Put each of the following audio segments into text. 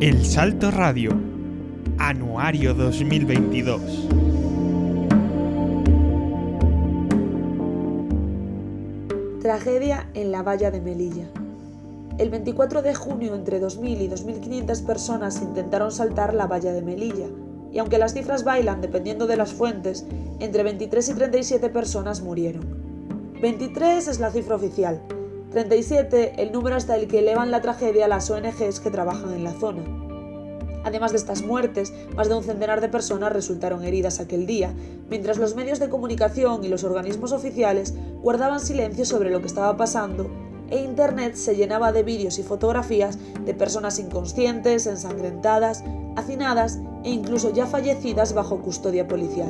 El Salto Radio, Anuario 2022. Tragedia en la valla de Melilla. El 24 de junio, entre 2.000 y 2.500 personas intentaron saltar la valla de Melilla, y aunque las cifras bailan dependiendo de las fuentes, entre 23 y 37 personas murieron. 23 es la cifra oficial, 37 el número hasta el que elevan la tragedia las ONGs que trabajan en la zona. Además de estas muertes, más de un centenar de personas resultaron heridas aquel día, mientras los medios de comunicación y los organismos oficiales guardaban silencio sobre lo que estaba pasando e Internet se llenaba de vídeos y fotografías de personas inconscientes, ensangrentadas, hacinadas e incluso ya fallecidas bajo custodia policial.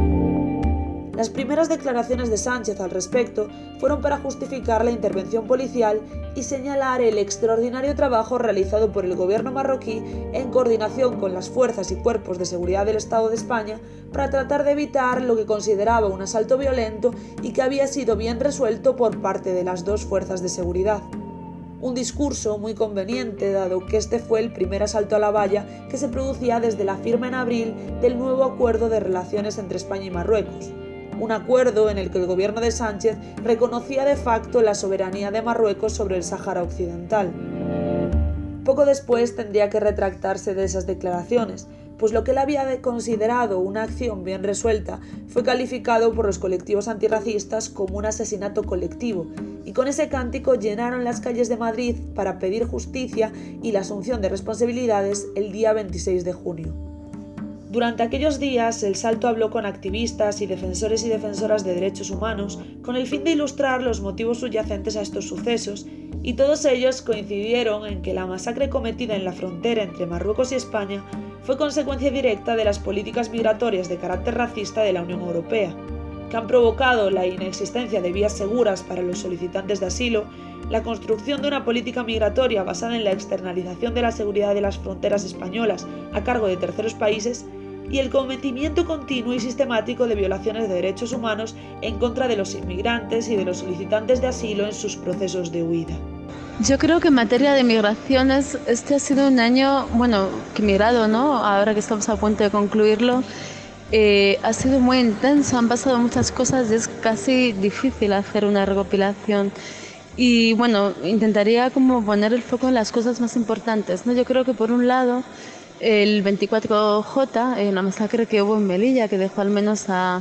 Las primeras declaraciones de Sánchez al respecto fueron para justificar la intervención policial y señalar el extraordinario trabajo realizado por el gobierno marroquí en coordinación con las fuerzas y cuerpos de seguridad del Estado de España para tratar de evitar lo que consideraba un asalto violento y que había sido bien resuelto por parte de las dos fuerzas de seguridad. Un discurso muy conveniente dado que este fue el primer asalto a la valla que se producía desde la firma en abril del nuevo acuerdo de relaciones entre España y Marruecos. Un acuerdo en el que el gobierno de Sánchez reconocía de facto la soberanía de Marruecos sobre el Sáhara Occidental. Poco después tendría que retractarse de esas declaraciones, pues lo que él había considerado una acción bien resuelta fue calificado por los colectivos antirracistas como un asesinato colectivo, y con ese cántico llenaron las calles de Madrid para pedir justicia y la asunción de responsabilidades el día 26 de junio. Durante aquellos días, El Salto habló con activistas y defensores y defensoras de derechos humanos con el fin de ilustrar los motivos subyacentes a estos sucesos, y todos ellos coincidieron en que la masacre cometida en la frontera entre Marruecos y España fue consecuencia directa de las políticas migratorias de carácter racista de la Unión Europea, que han provocado la inexistencia de vías seguras para los solicitantes de asilo, la construcción de una política migratoria basada en la externalización de la seguridad de las fronteras españolas a cargo de terceros países y el cometimiento continuo y sistemático de violaciones de derechos humanos en contra de los inmigrantes y de los solicitantes de asilo en sus procesos de huida. Yo creo que en materia de migraciones este ha sido un año, que migrado, ¿no? Ahora que estamos a punto de concluirlo, ha sido muy intenso, han pasado muchas cosas y es casi difícil hacer una recopilación. Y intentaría como poner el foco en las cosas más importantes, ¿no? Yo creo que por un lado el 24J, la masacre que hubo en Melilla, que dejó al menos a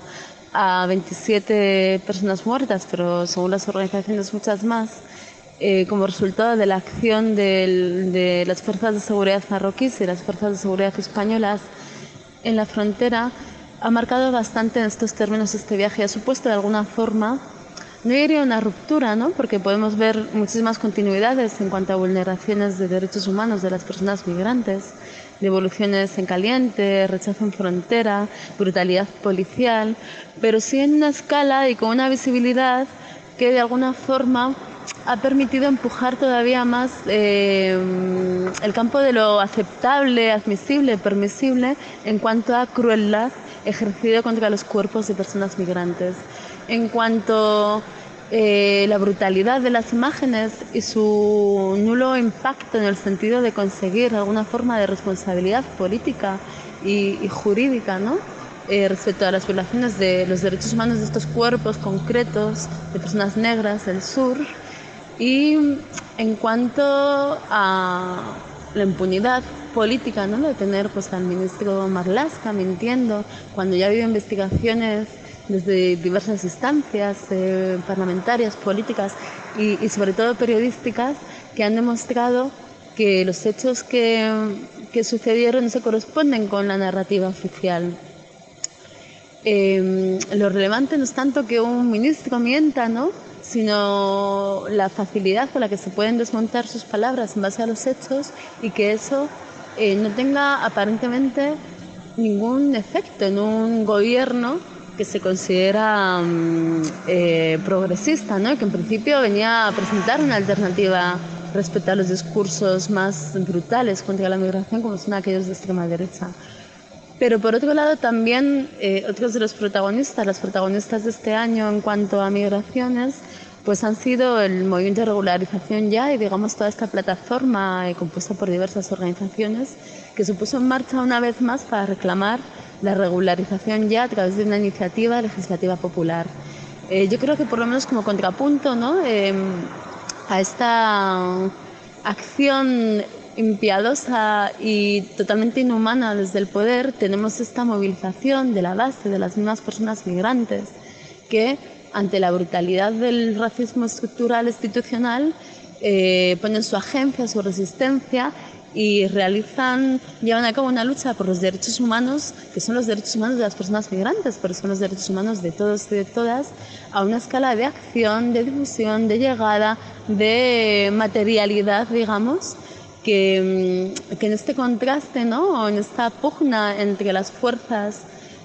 27 personas muertas, pero según las organizaciones muchas más, como resultado de la acción de las fuerzas de seguridad marroquíes y las fuerzas de seguridad españolas en la frontera, ha marcado bastante en estos términos este viaje. Ha supuesto de alguna forma, no diría una ruptura, ¿no? Porque podemos ver muchísimas continuidades en cuanto a vulneraciones de derechos humanos de las personas migrantes, devoluciones en caliente, rechazo en frontera, brutalidad policial, pero sí en una escala y con una visibilidad que de alguna forma ha permitido empujar todavía más el campo de lo aceptable, admisible, permisible en cuanto a crueldad ejercida contra los cuerpos de personas migrantes. En cuanto la brutalidad de las imágenes y su nulo impacto en el sentido de conseguir alguna forma de responsabilidad política y jurídica, ¿no? Respecto a las violaciones de los derechos humanos de estos cuerpos concretos de personas negras del sur, y en cuanto a la impunidad política, ¿no? De tener al ministro Marlaska mintiendo cuando ya ha habido investigaciones desde diversas instancias parlamentarias, políticas y sobre todo periodísticas que han demostrado que los hechos que sucedieron no se corresponden con la narrativa oficial. Lo relevante no es tanto que un ministro mienta, ¿no? Sino la facilidad con la que se pueden desmontar sus palabras en base a los hechos y que eso no tenga aparentemente ningún efecto en un gobierno que se considera progresista, ¿no? Que en principio venía a presentar una alternativa respecto a los discursos más brutales contra la migración, como son aquellos de extrema derecha. Pero por otro lado también otros de los protagonistas, las protagonistas de este año en cuanto a migraciones, pues han sido el movimiento de regularización ya y digamos toda esta plataforma compuesta por diversas organizaciones que se puso en marcha una vez más para reclamar la regularización ya a través de una iniciativa legislativa popular. Yo creo que por lo menos como contrapunto, ¿no? A esta acción impiadosa y totalmente inhumana desde el poder, tenemos esta movilización de la base de las mismas personas migrantes que ante la brutalidad del racismo estructural institucional ponen su agencia, su resistencia y llevan a cabo una lucha por los derechos humanos, que son los derechos humanos de las personas migrantes, pero son los derechos humanos de todos y de todas, a una escala de acción, de difusión, de llegada, de materialidad, digamos, que en este contraste, ¿no? O en esta pugna entre las fuerzas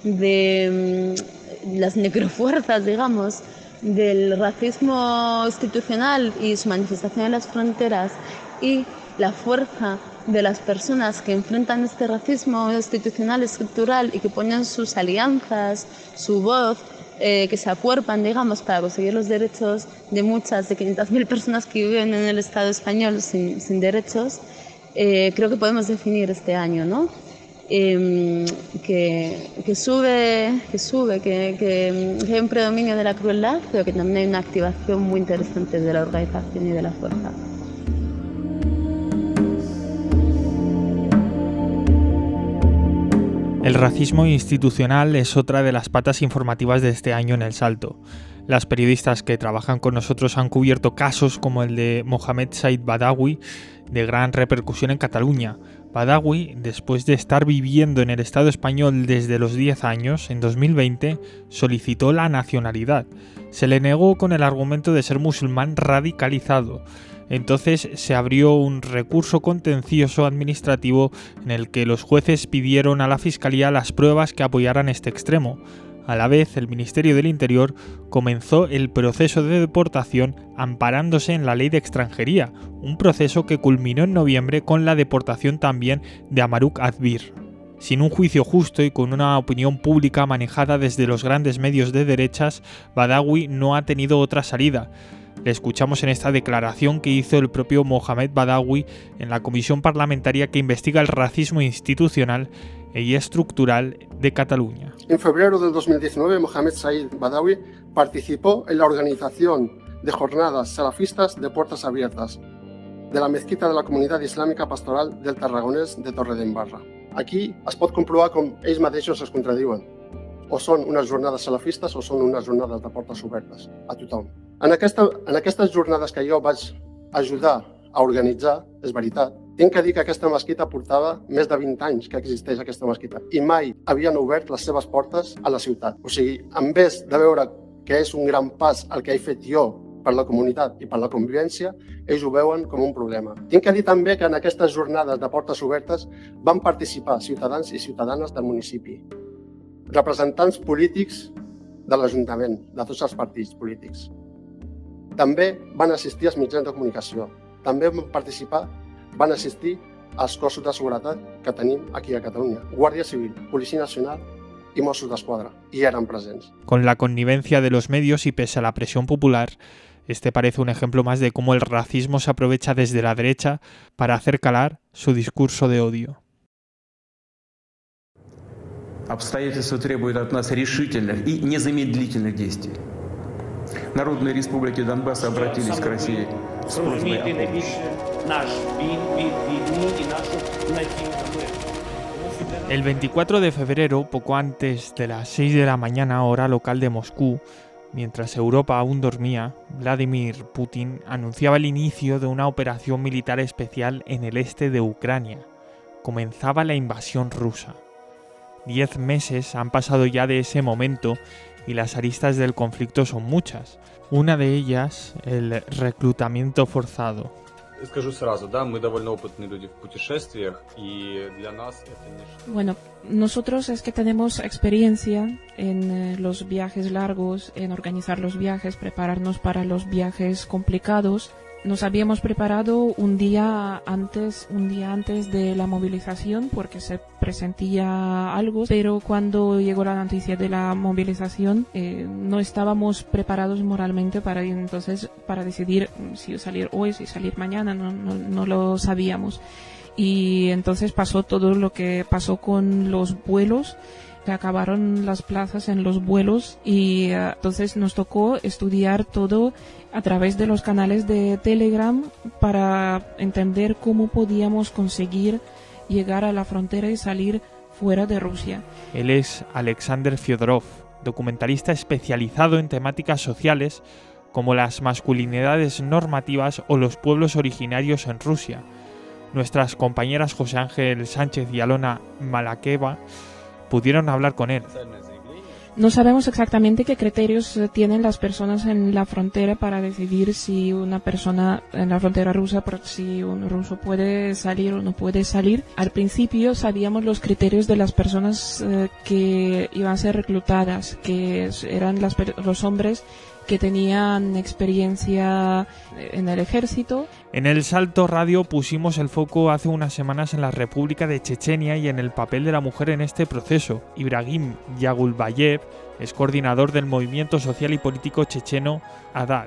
las necrofuerzas, digamos, del racismo institucional y su manifestación en las fronteras y la fuerza de las personas que enfrentan este racismo institucional, estructural y que ponen sus alianzas, su voz, que se acuerpan, digamos, para conseguir los derechos de muchas, de 500.000 personas que viven en el Estado español sin derechos, creo que podemos definir este año, ¿no? Que hay un predominio de la crueldad, pero que también hay una activación muy interesante de la organización y de la fuerza. El racismo institucional es otra de las patas informativas de este año en El Salto. Las periodistas que trabajan con nosotros han cubierto casos como el de Mohamed Said Badawi, de gran repercusión en Cataluña. Badawi, después de estar viviendo en el Estado español desde los 10 años, en 2020, solicitó la nacionalidad. Se le negó con el argumento de ser musulmán radicalizado. Entonces se abrió un recurso contencioso administrativo en el que los jueces pidieron a la Fiscalía las pruebas que apoyaran este extremo. A la vez, el Ministerio del Interior comenzó el proceso de deportación amparándose en la Ley de Extranjería, un proceso que culminó en noviembre con la deportación también de Amaruk Adbir. Sin un juicio justo y con una opinión pública manejada desde los grandes medios de derechas, Badawi no ha tenido otra salida. Le escuchamos en esta declaración que hizo el propio Mohamed Badawi en la comisión parlamentaria que investiga el racismo institucional y estructural de Cataluña. En febrero del 2019, Mohamed Said Badawi participó en la organización de jornadas salafistas de puertas abiertas de la mezquita de la Comunitat Islàmica Pastoral del Tarragonès de Torredembarra. Aquí es pot comprovar com ells mateixos es contradiuen. O són unes jornades salafistes o són unes jornades de portes obertes a tothom. En aquestes jornades que jo vaig ajudar a organitzar, és veritat, tinc que dir que aquesta mesquita portava més de 20 anys que existeix aquesta mesquita i mai havien obert les seves portes a la ciutat. O sigui, en vez de veure que és un gran pas el que he fet jo per la comunitat i per la convivència, ells ho veuen com un problema. Tinc que dir també que en aquestes jornades de portes obertes van participar ciutadans i ciutadanes del municipi, representants polítics de l'Ajuntament, de tots els partits polítics. També van assistir als mitjans de comunicació. També van assistir als cossos de seguretat que tenim aquí a Catalunya. Guàrdia Civil, Policia Nacional y Mossos d'Esquadra, y eran presentes. Con la connivencia de los medios y pese a la presión popular, este parece un ejemplo más de cómo el racismo se aprovecha desde la derecha para hacer calar su discurso de odio. Обстоятельства требуют от нас решительных и незамедлительных действий. Народные республики Донбасса обратились к России с просьбой о помощи. El 24 de febrero, poco antes de las 6 de la mañana hora local de Moscú, mientras Europa aún dormía, Vladimir Putin anunciaba el inicio de una operación militar especial en el este de Ucrania. Comenzaba la invasión rusa. 10 meses han pasado ya de ese momento y las aristas del conflicto son muchas. Una de ellas, el reclutamiento forzado. Bueno, nosotros es que tenemos experiencia en los viajes largos, en organizar los viajes, prepararnos para los viajes complicados Nos habíamos preparado un día antes de la movilización porque se presentía algo, pero cuando llegó la noticia de la movilización no estábamos preparados moralmente para decidir si salir hoy, si salir mañana, no lo sabíamos. Y entonces pasó todo lo que pasó con los vuelos. Se acabaron las plazas en los vuelos y entonces nos tocó estudiar todo a través de los canales de Telegram para entender cómo podíamos conseguir llegar a la frontera y salir fuera de Rusia. Él es Alexander Fyodorov, documentalista especializado en temáticas sociales como las masculinidades normativas o los pueblos originarios en Rusia. Nuestras compañeras José Ángel Sánchez y Alona Malakeva pudieron hablar con él. No sabemos exactamente qué criterios tienen las personas en la frontera para decidir si una persona en la frontera rusa, si un ruso puede salir o no puede salir. Al principio sabíamos los criterios de las personas que iban a ser reclutadas, que eran los hombres que tenían experiencia en el ejército. En El Salto Radio pusimos el foco hace unas semanas en la República de Chechenia y en el papel de la mujer en este proceso. Ibrahim Yagulbayev es coordinador del movimiento social y político checheno ADAT.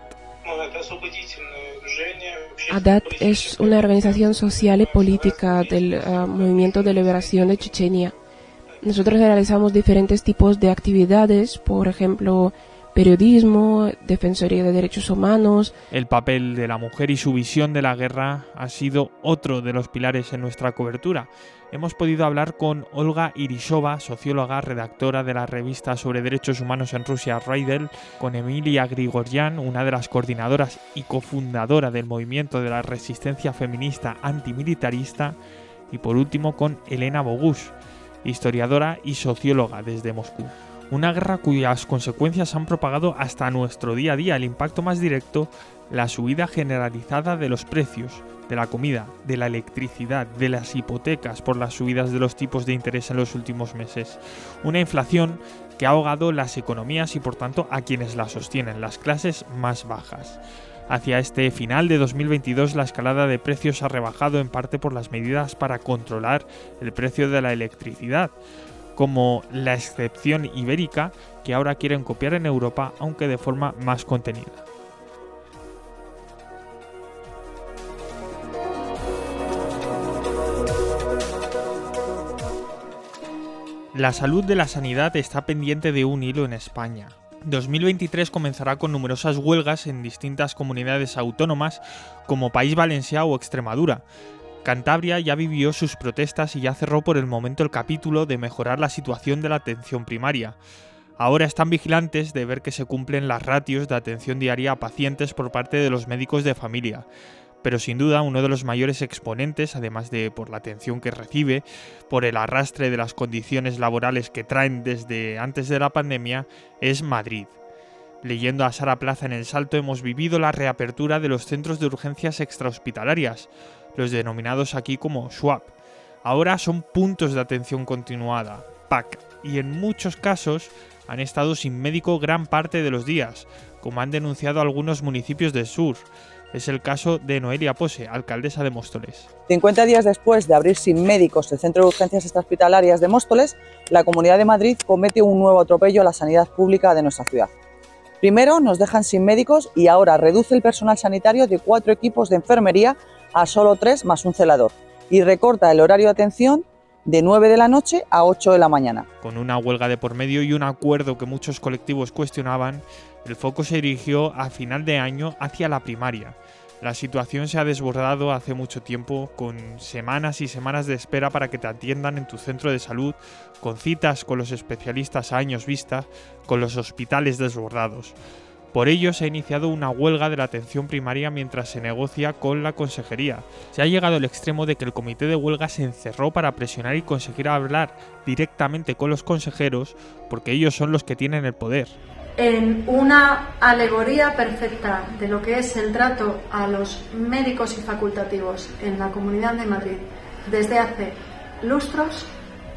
ADAT es una organización social y política del Movimiento de Liberación de Chechenia. Nosotros realizamos diferentes tipos de actividades, por ejemplo, periodismo, defensoría de derechos humanos. El papel de la mujer y su visión de la guerra ha sido otro de los pilares en nuestra cobertura. Hemos podido hablar con Olga Irishova, socióloga, redactora de la revista sobre derechos humanos en Rusia, Raidel, con Emilia Grigoryan, una de las coordinadoras y cofundadora del movimiento de la resistencia feminista antimilitarista, y por último con Elena Bogush, historiadora y socióloga desde Moscú. Una guerra cuyas consecuencias han propagado hasta nuestro día a día. El impacto más directo, la subida generalizada de los precios, de la comida, de la electricidad, de las hipotecas por las subidas de los tipos de interés en los últimos meses. Una inflación que ha ahogado las economías y por tanto a quienes la sostienen, las clases más bajas. Hacia este final de 2022 la escalada de precios ha rebajado en parte por las medidas para controlar el precio de la electricidad, como la excepción ibérica que ahora quieren copiar en Europa, aunque de forma más contenida. La salud de la sanidad está pendiente de un hilo en España. 2023 comenzará con numerosas huelgas en distintas comunidades autónomas como País Valencià o Extremadura. Cantabria ya vivió sus protestas y ya cerró por el momento el capítulo de mejorar la situación de la atención primaria. Ahora están vigilantes de ver que se cumplen las ratios de atención diaria a pacientes por parte de los médicos de familia. Pero sin duda uno de los mayores exponentes, además de por la atención que recibe, por el arrastre de las condiciones laborales que traen desde antes de la pandemia, es Madrid. Leyendo a Sara Plaza en El Salto hemos vivido la reapertura de los centros de urgencias extrahospitalarias, los denominados aquí como SWAP. Ahora son puntos de atención continuada, PAC, y en muchos casos han estado sin médico gran parte de los días, como han denunciado algunos municipios del sur. Es el caso de Noelia Pose, alcaldesa de Móstoles. 50 días después de abrir sin médicos el Centro de Urgencias Extrahospitalarias de Móstoles, la Comunidad de Madrid comete un nuevo atropello a la sanidad pública de nuestra ciudad. Primero nos dejan sin médicos y ahora reduce el personal sanitario de 4 equipos de enfermería a solo 3 más un celador y recorta el horario de atención de 9 de la noche a 8 de la mañana. Con una huelga de por medio y un acuerdo que muchos colectivos cuestionaban, el foco se dirigió a final de año hacia la primaria. La situación se ha desbordado hace mucho tiempo, con semanas y semanas de espera para que te atiendan en tu centro de salud, con citas con los especialistas a años vista, con los hospitales desbordados. Por ello se ha iniciado una huelga de la atención primaria mientras se negocia con la consejería. Se ha llegado al extremo de que el comité de huelga se encerró para presionar y conseguir hablar directamente con los consejeros, porque ellos son los que tienen el poder. En una alegoría perfecta de lo que es el trato a los médicos y facultativos en la Comunidad de Madrid desde hace lustros,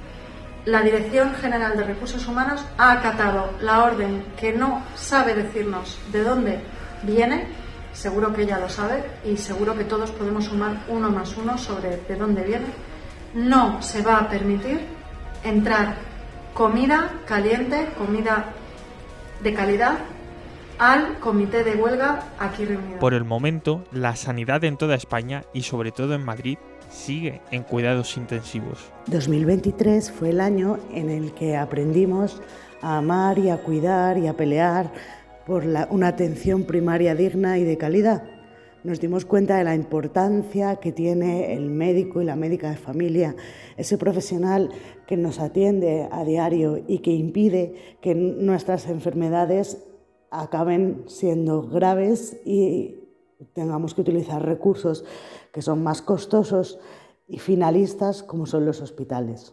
la Dirección General de Recursos Humanos ha acatado la orden que no sabe decirnos de dónde viene, seguro que ella lo sabe y seguro que todos podemos sumar 1 más 1 sobre de dónde viene. No se va a permitir entrar comida caliente, comida de calidad, al comité de huelga aquí reunido. Por el momento, la sanidad en toda España y sobre todo en Madrid sigue en cuidados intensivos. 2023 fue el año en el que aprendimos a amar y a cuidar y a pelear por una atención primaria digna y de calidad. Nos dimos cuenta de la importancia que tiene el médico y la médica de familia, ese profesional que nos atiende a diario y que impide que nuestras enfermedades acaben siendo graves y tengamos que utilizar recursos que son más costosos y finalistas como son los hospitales.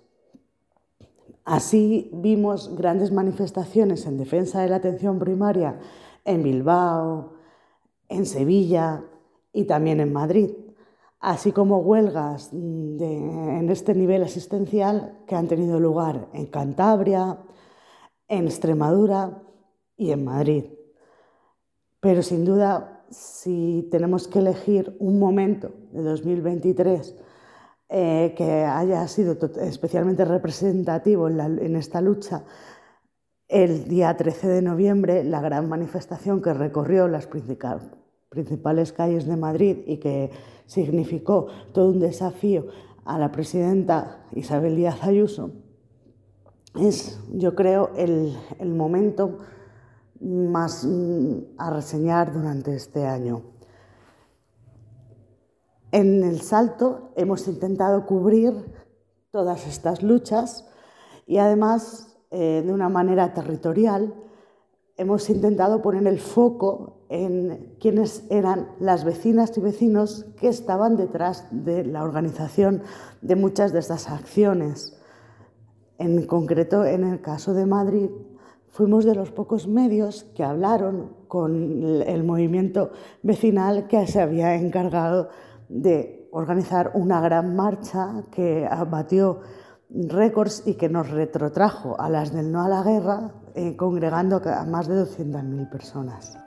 Así vimos grandes manifestaciones en defensa de la atención primaria en Bilbao, en Sevilla y también en Madrid, así como huelgas en este nivel asistencial que han tenido lugar en Cantabria, en Extremadura y en Madrid. Pero sin duda, si tenemos que elegir un momento de 2023 que haya sido especialmente representativo en esta lucha, el día 13 de noviembre, la gran manifestación que recorrió las principales calles de Madrid y que significó todo un desafío a la presidenta Isabel Díaz Ayuso, es, yo creo, el momento más a reseñar durante este año. En El Salto hemos intentado cubrir todas estas luchas y además, de una manera territorial, hemos intentado poner el foco en quiénes eran las vecinas y vecinos que estaban detrás de la organización de muchas de estas acciones. En concreto, en el caso de Madrid, fuimos de los pocos medios que hablaron con el movimiento vecinal que se había encargado de organizar una gran marcha que batió récords y que nos retrotrajo a las del no a la guerra, congregando a más de 200.000 personas.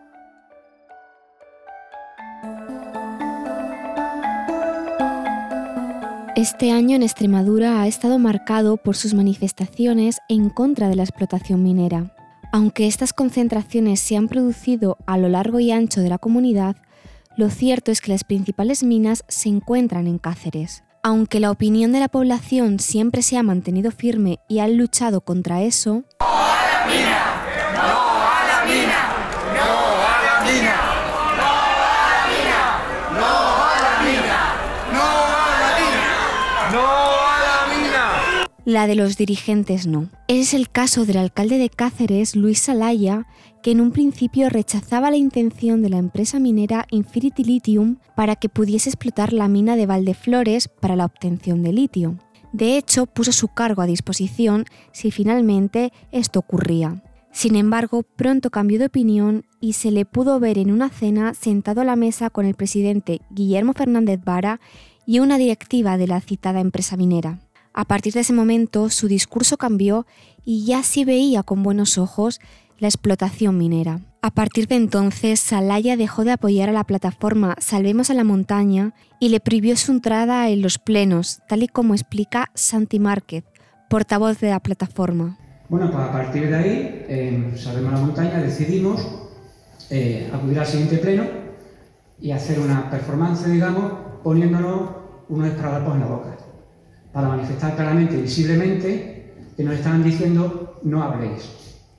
Este año en Extremadura ha estado marcado por sus manifestaciones en contra de la explotación minera. Aunque estas concentraciones se han producido a lo largo y ancho de la comunidad, lo cierto es que las principales minas se encuentran en Cáceres. Aunque la opinión de la población siempre se ha mantenido firme y han luchado contra eso, ¡no a la mina! ¡No a la mina! ¡No a la mina! ¡No a la mina! ¡No a la mina! ¡No a la mina! ¡No a la mina! La de los dirigentes no. Es el caso del alcalde de Cáceres, Luis Salaya, que en un principio rechazaba la intención de la empresa minera Infinity Lithium para que pudiese explotar la mina de Valdeflores para la obtención de litio. De hecho, puso su cargo a disposición si finalmente esto ocurría. Sin embargo, pronto cambió de opinión y se le pudo ver en una cena sentado a la mesa con el presidente Guillermo Fernández Vara y una directiva de la citada empresa minera. A partir de ese momento, su discurso cambió y ya se veía con buenos ojos la explotación minera. A partir de entonces, Salaya dejó de apoyar a la plataforma Salvemos a la Montaña y le prohibió su entrada en los plenos, tal y como explica Santi Márquez, portavoz de la plataforma. Bueno, pues a partir de ahí, en Salvemos a la Montaña decidimos acudir al siguiente pleno y hacer una performance, digamos, poniéndonos unos esparadrapos en la boca, para manifestar claramente y visiblemente que nos estaban diciendo no habléis.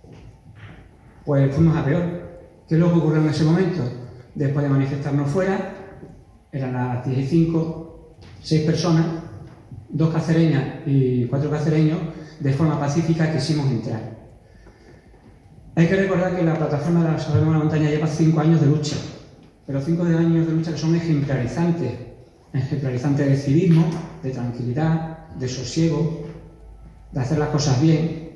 Pues fuimos a peor. ¿Qué es lo que ocurrió en ese momento? Después de manifestarnos fuera, eran las 10:05, 6 personas, 2 cacereñas y 4 cacereños, de forma pacífica quisimos entrar. Hay que recordar que la plataforma de la Salvemos a la Montaña lleva 5 años de lucha, pero 5 años de lucha que son ejemplarizantes de civismo, de tranquilidad, de sosiego, de hacer las cosas bien.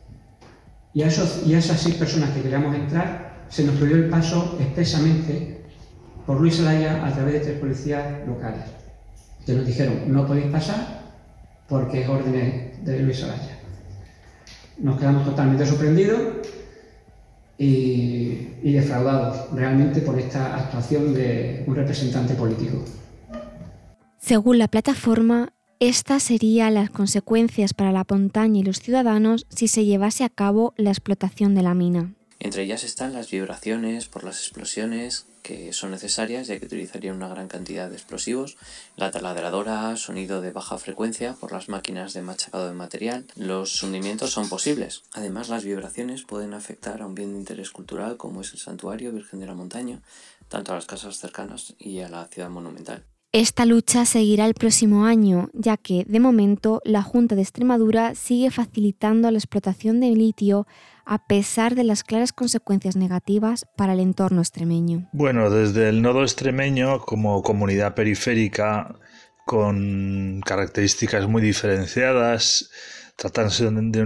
Y a esas 6 personas que queríamos entrar se nos prohibió el paso expresamente por Luis Salaya a través de 3 policías locales, que nos dijeron no podéis pasar porque es órdenes de Luis Salaya. Nos quedamos totalmente sorprendidos y defraudados realmente por esta actuación de un representante político. Según la plataforma, estas serían las consecuencias para la montaña y los ciudadanos si se llevase a cabo la explotación de la mina. Entre ellas están las vibraciones por las explosiones, que son necesarias ya que utilizarían una gran cantidad de explosivos, la taladradora, sonido de baja frecuencia por las máquinas de machacado de material. Los hundimientos son posibles. Además, las vibraciones pueden afectar a un bien de interés cultural como es el Santuario Virgen de la Montaña, tanto a las casas cercanas y a la ciudad monumental. Esta lucha seguirá el próximo año, ya que, de momento, la Junta de Extremadura sigue facilitando la explotación de litio a pesar de las claras consecuencias negativas para el entorno extremeño. Bueno, desde el nodo extremeño, como comunidad periférica con características muy diferenciadas, tratándose de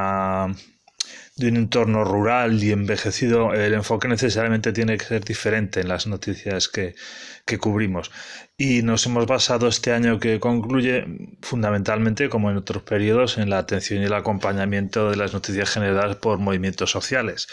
un entorno rural y envejecido, el enfoque necesariamente tiene que ser diferente en las noticias que cubrimos. Y nos hemos basado este año que concluye fundamentalmente, como en otros periodos, en la atención y el acompañamiento de las noticias generadas por movimientos sociales.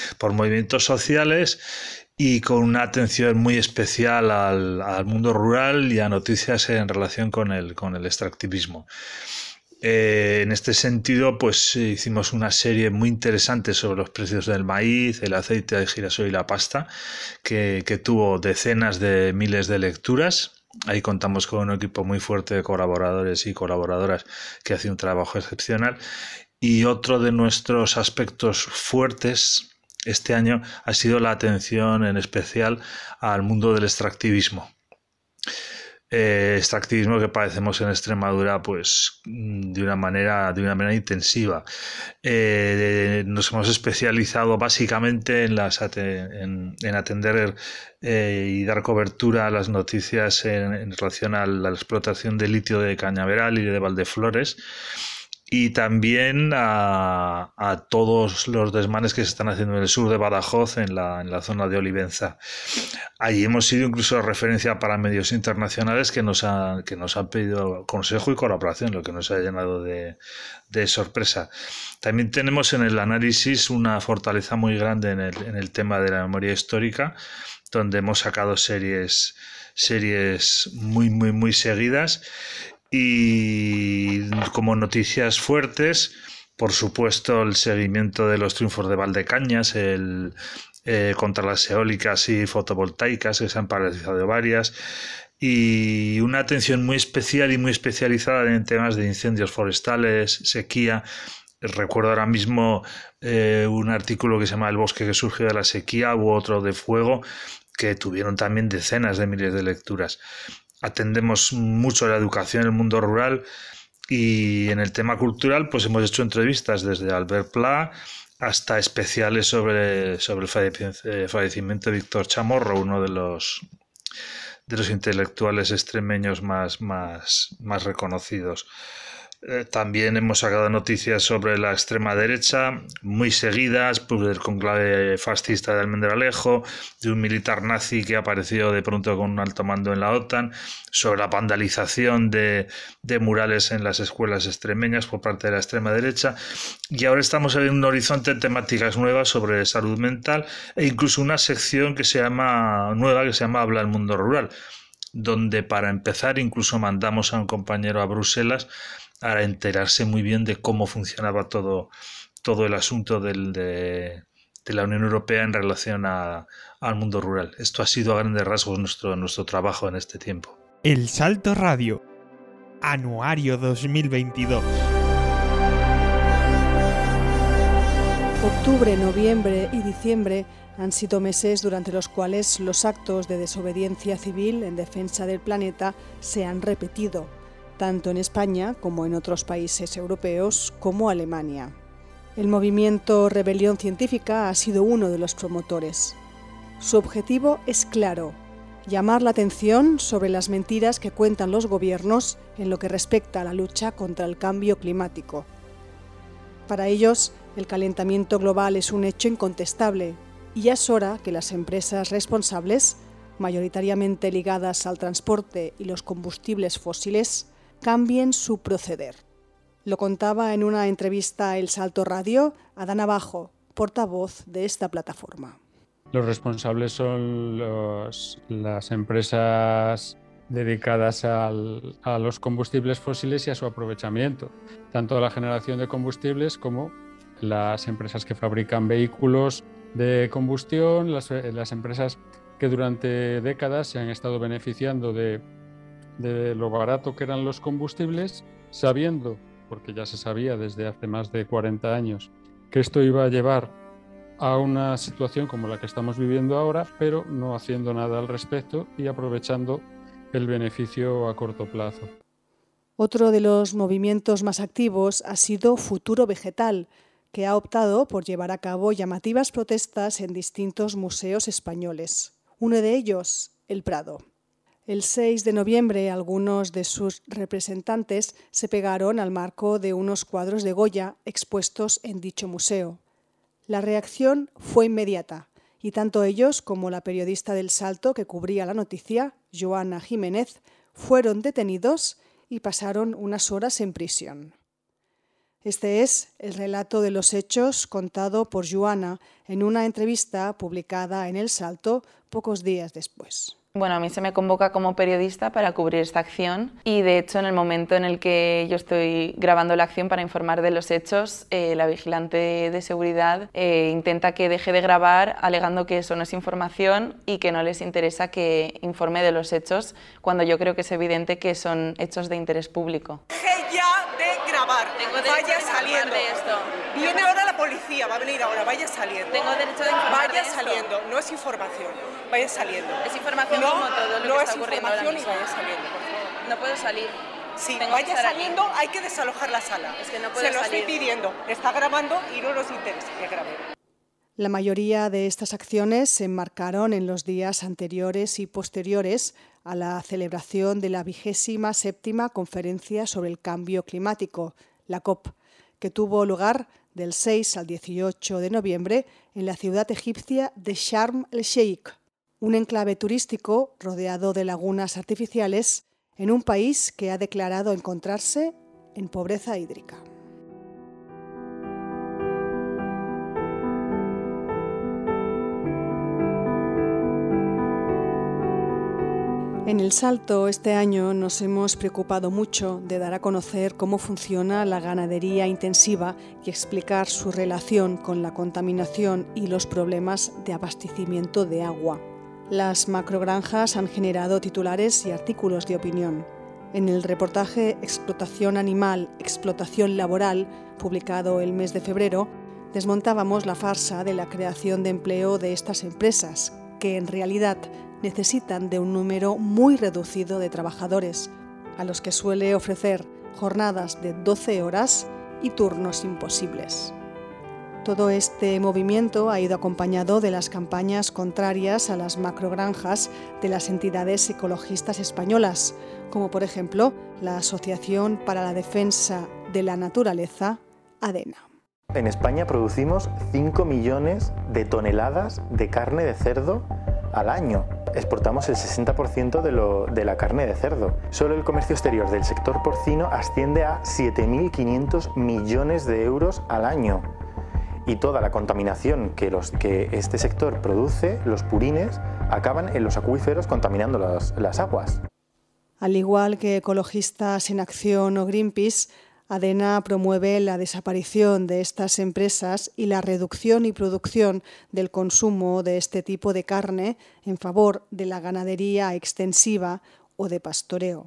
Y con una atención muy especial al mundo rural y a noticias en relación con el extractivismo. En este sentido, pues hicimos una serie muy interesante sobre los precios del maíz, el aceite de girasol y la pasta, que tuvo decenas de miles de lecturas. Ahí contamos con un equipo muy fuerte de colaboradores y colaboradoras que hace un trabajo excepcional. Y otro de nuestros aspectos fuertes este año ha sido la atención en especial al mundo del extractivismo. Extractivismo que padecemos en Extremadura pues de una manera intensiva. Nos hemos especializado básicamente en atender y dar cobertura a las noticias en relación a la explotación de litio de Cañaveral y de Valdeflores, y también a todos los desmanes que se están haciendo en el sur de Badajoz, en la zona de Olivenza. Allí hemos sido incluso referencia para medios internacionales que nos han pedido consejo y colaboración, lo que nos ha llenado de sorpresa. También tenemos en el análisis una fortaleza muy grande en el tema de la memoria histórica, donde hemos sacado series muy, muy, muy seguidas. Y como noticias fuertes, por supuesto, el seguimiento de los triunfos de Valdecañas, contra las eólicas y fotovoltaicas, que se han paralizado varias, y una atención muy especial y muy especializada en temas de incendios forestales, sequía. Recuerdo ahora mismo un artículo que se llama El bosque que surgió de la sequía, u otro de fuego, que tuvieron también decenas de miles de lecturas. Atendemos mucho la educación en el mundo rural, y en el tema cultural pues hemos hecho entrevistas desde Albert Pla hasta especiales sobre el fallecimiento de Víctor Chamorro, uno de los intelectuales extremeños más reconocidos. También hemos sacado noticias sobre la extrema derecha, muy seguidas, pues del conclave fascista de Almendralejo, de un militar nazi que apareció de pronto con un alto mando en la OTAN, sobre la vandalización de murales en las escuelas extremeñas por parte de la extrema derecha. Y ahora estamos en un horizonte de temáticas nuevas sobre salud mental, e incluso una sección que se llama Habla el mundo rural, donde para empezar incluso mandamos a un compañero a Bruselas a enterarse muy bien de cómo funcionaba todo el asunto de la Unión Europea en relación al mundo rural. Esto ha sido a grandes rasgos nuestro trabajo en este tiempo. El Salto Radio, Anuario 2022. Octubre, noviembre y diciembre han sido meses durante los cuales los actos de desobediencia civil en defensa del planeta se han repetido, tanto en España como en otros países europeos como Alemania. El movimiento Rebelión Científica ha sido uno de los promotores. Su objetivo es claro: llamar la atención sobre las mentiras que cuentan los gobiernos en lo que respecta a la lucha contra el cambio climático. Para ellos, el calentamiento global es un hecho incontestable y ya es hora que las empresas responsables, mayoritariamente ligadas al transporte y los combustibles fósiles, cambien su proceder. Lo contaba en una entrevista a El Salto Radio Adán Abajo, portavoz de esta plataforma. Los responsables son las empresas dedicadas a los combustibles fósiles y a su aprovechamiento, tanto la generación de combustibles como las empresas que fabrican vehículos de combustión, las empresas que durante décadas se han estado beneficiando de lo barato que eran los combustibles, sabiendo, porque ya se sabía desde hace más de 40 años, que esto iba a llevar a una situación como la que estamos viviendo ahora, pero no haciendo nada al respecto y aprovechando el beneficio a corto plazo. Otro de los movimientos más activos ha sido Futuro Vegetal, que ha optado por llevar a cabo llamativas protestas en distintos museos españoles. Uno de ellos, el Prado. El 6 de noviembre, algunos de sus representantes se pegaron al marco de unos cuadros de Goya expuestos en dicho museo. La reacción fue inmediata, y tanto ellos como la periodista del Salto que cubría la noticia, Joana Jiménez, fueron detenidos y pasaron unas horas en prisión. Este es el relato de los hechos contado por Joana en una entrevista publicada en El Salto pocos días después. Bueno, a mí se me convoca como periodista para cubrir esta acción y de hecho en el momento en el que yo estoy grabando la acción para informar de los hechos, la vigilante de seguridad intenta que deje de grabar alegando que eso no es información y que no les interesa que informe de los hechos cuando yo creo que es evidente que son hechos de interés público. Deje ya de grabar, vaya saliendo. De esto. Viene ahora la policía, va a venir ahora, vaya saliendo. Tengo derecho de informar Vaya de esto. saliendo, no es información, vaya saliendo. Es información no, como todo lo no que es está ocurriendo ahora información mismo. y vaya saliendo, por favor. No puedo salir. Sí, Tengo vaya que estar saliendo, aquí. hay que desalojar la sala. Es que no puedo Se lo salir. estoy pidiendo, está grabando y no nos interesa que grabe. La mayoría de estas acciones se enmarcaron en los días anteriores y posteriores a la celebración de la 27ª Conferencia sobre el Cambio Climático, la COP, que tuvo lugar del 6 al 18 de noviembre en la ciudad egipcia de Sharm el-Sheikh, un enclave turístico rodeado de lagunas artificiales en un país que ha declarado encontrarse en pobreza hídrica. En El Salto este año nos hemos preocupado mucho de dar a conocer cómo funciona la ganadería intensiva y explicar su relación con la contaminación y los problemas de abastecimiento de agua. Las macrogranjas han generado titulares y artículos de opinión. En el reportaje Explotación animal, explotación laboral, publicado el mes de febrero, desmontábamos la farsa de la creación de empleo de estas empresas, que en realidad necesitan de un número muy reducido de trabajadores, a los que suele ofrecer jornadas de 12 horas y turnos imposibles. Todo este movimiento ha ido acompañado de las campañas contrarias a las macrogranjas de las entidades ecologistas españolas, como por ejemplo la Asociación para la Defensa de la Naturaleza, ADENA. En España producimos 5 millones de toneladas de carne de cerdo al año. Exportamos el 60% de la carne de cerdo. Solo el comercio exterior del sector porcino asciende a 7.500 millones de euros al año. Y toda la contaminación que este sector produce, los purines, acaban en los acuíferos contaminando las aguas. Al igual que Ecologistas en Acción o Greenpeace, ADENA promueve la desaparición de estas empresas y la reducción y producción del consumo de este tipo de carne en favor de la ganadería extensiva o de pastoreo.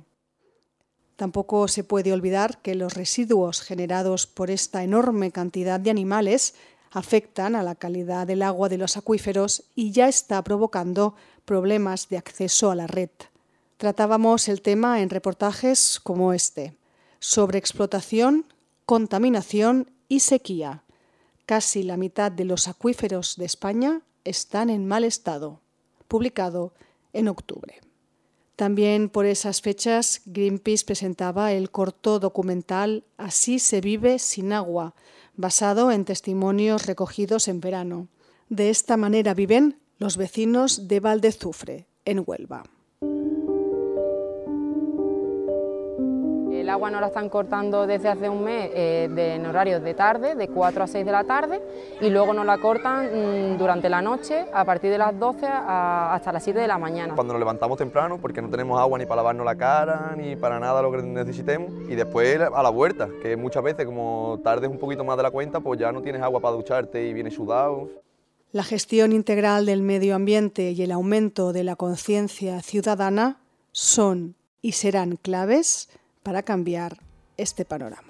Tampoco se puede olvidar que los residuos generados por esta enorme cantidad de animales afectan a la calidad del agua de los acuíferos y ya está provocando problemas de acceso a la red. Tratábamos el tema en reportajes como este: sobreexplotación, contaminación y sequía. Casi la mitad de los acuíferos de España están en mal estado. Publicado en octubre. También por esas fechas, Greenpeace presentaba el corto documental Así se vive sin agua, basado en testimonios recogidos en verano. De esta manera viven los vecinos de Valdezufre, en Huelva. El agua nos la están cortando desde hace un mes en horarios de tarde, de 4 a 6 de la tarde, y luego nos la cortan durante la noche a partir de las 12 hasta las 7 de la mañana. Cuando nos levantamos temprano porque no tenemos agua ni para lavarnos la cara ni para nada lo que necesitemos, y después a la vuelta, que muchas veces como tardes un poquito más de la cuenta pues ya no tienes agua para ducharte y vienes sudado. La gestión integral del medio ambiente y el aumento de la conciencia ciudadana son y serán claves para cambiar este panorama.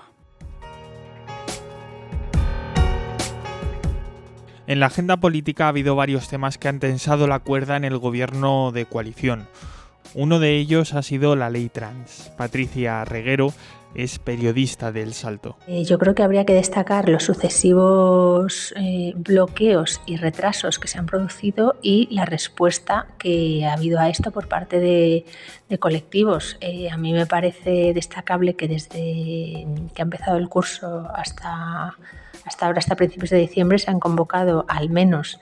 En la agenda política ha habido varios temas que han tensado la cuerda en el gobierno de coalición. Uno de ellos ha sido la ley trans. Patricia Reguero es periodista de El Salto. Yo creo que habría que destacar los sucesivos bloqueos y retrasos que se han producido y la respuesta que ha habido a esto por parte de colectivos. A mí me parece destacable que desde que ha empezado el curso hasta ahora, hasta principios de diciembre, se han convocado al menos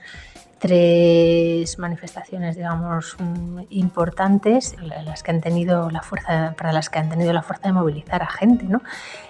3 manifestaciones, digamos, importantes, las que han tenido la fuerza, para las que han tenido la fuerza de movilizar a gente, ¿no?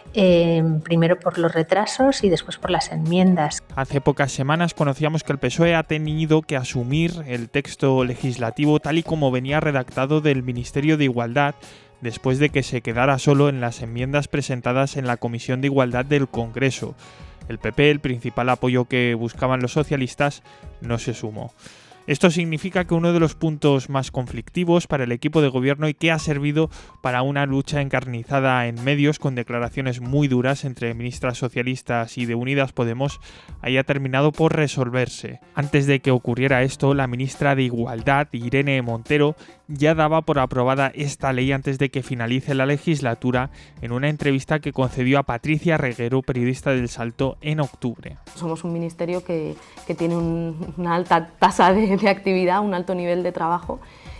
Primero por los retrasos y después por las enmiendas. Hace pocas semanas conocíamos que el PSOE ha tenido que asumir el texto legislativo tal y como venía redactado del Ministerio de Igualdad, después de que se quedara solo en las enmiendas presentadas en la Comisión de Igualdad del Congreso. El PP, el principal apoyo que buscaban los socialistas, no se sumó. Esto significa que uno de los puntos más conflictivos para el equipo de gobierno y que ha servido para una lucha encarnizada en medios con declaraciones muy duras entre ministras socialistas y de Unidas Podemos haya terminado por resolverse. Antes de que ocurriera esto, la ministra de Igualdad, Irene Montero, ya daba por aprobada esta ley antes de que finalice la legislatura en una entrevista que concedió a Patricia Reguero, periodista del Salto, en octubre. Somos un ministerio que tiene una alta tasa de actividad, un alto nivel de trabajo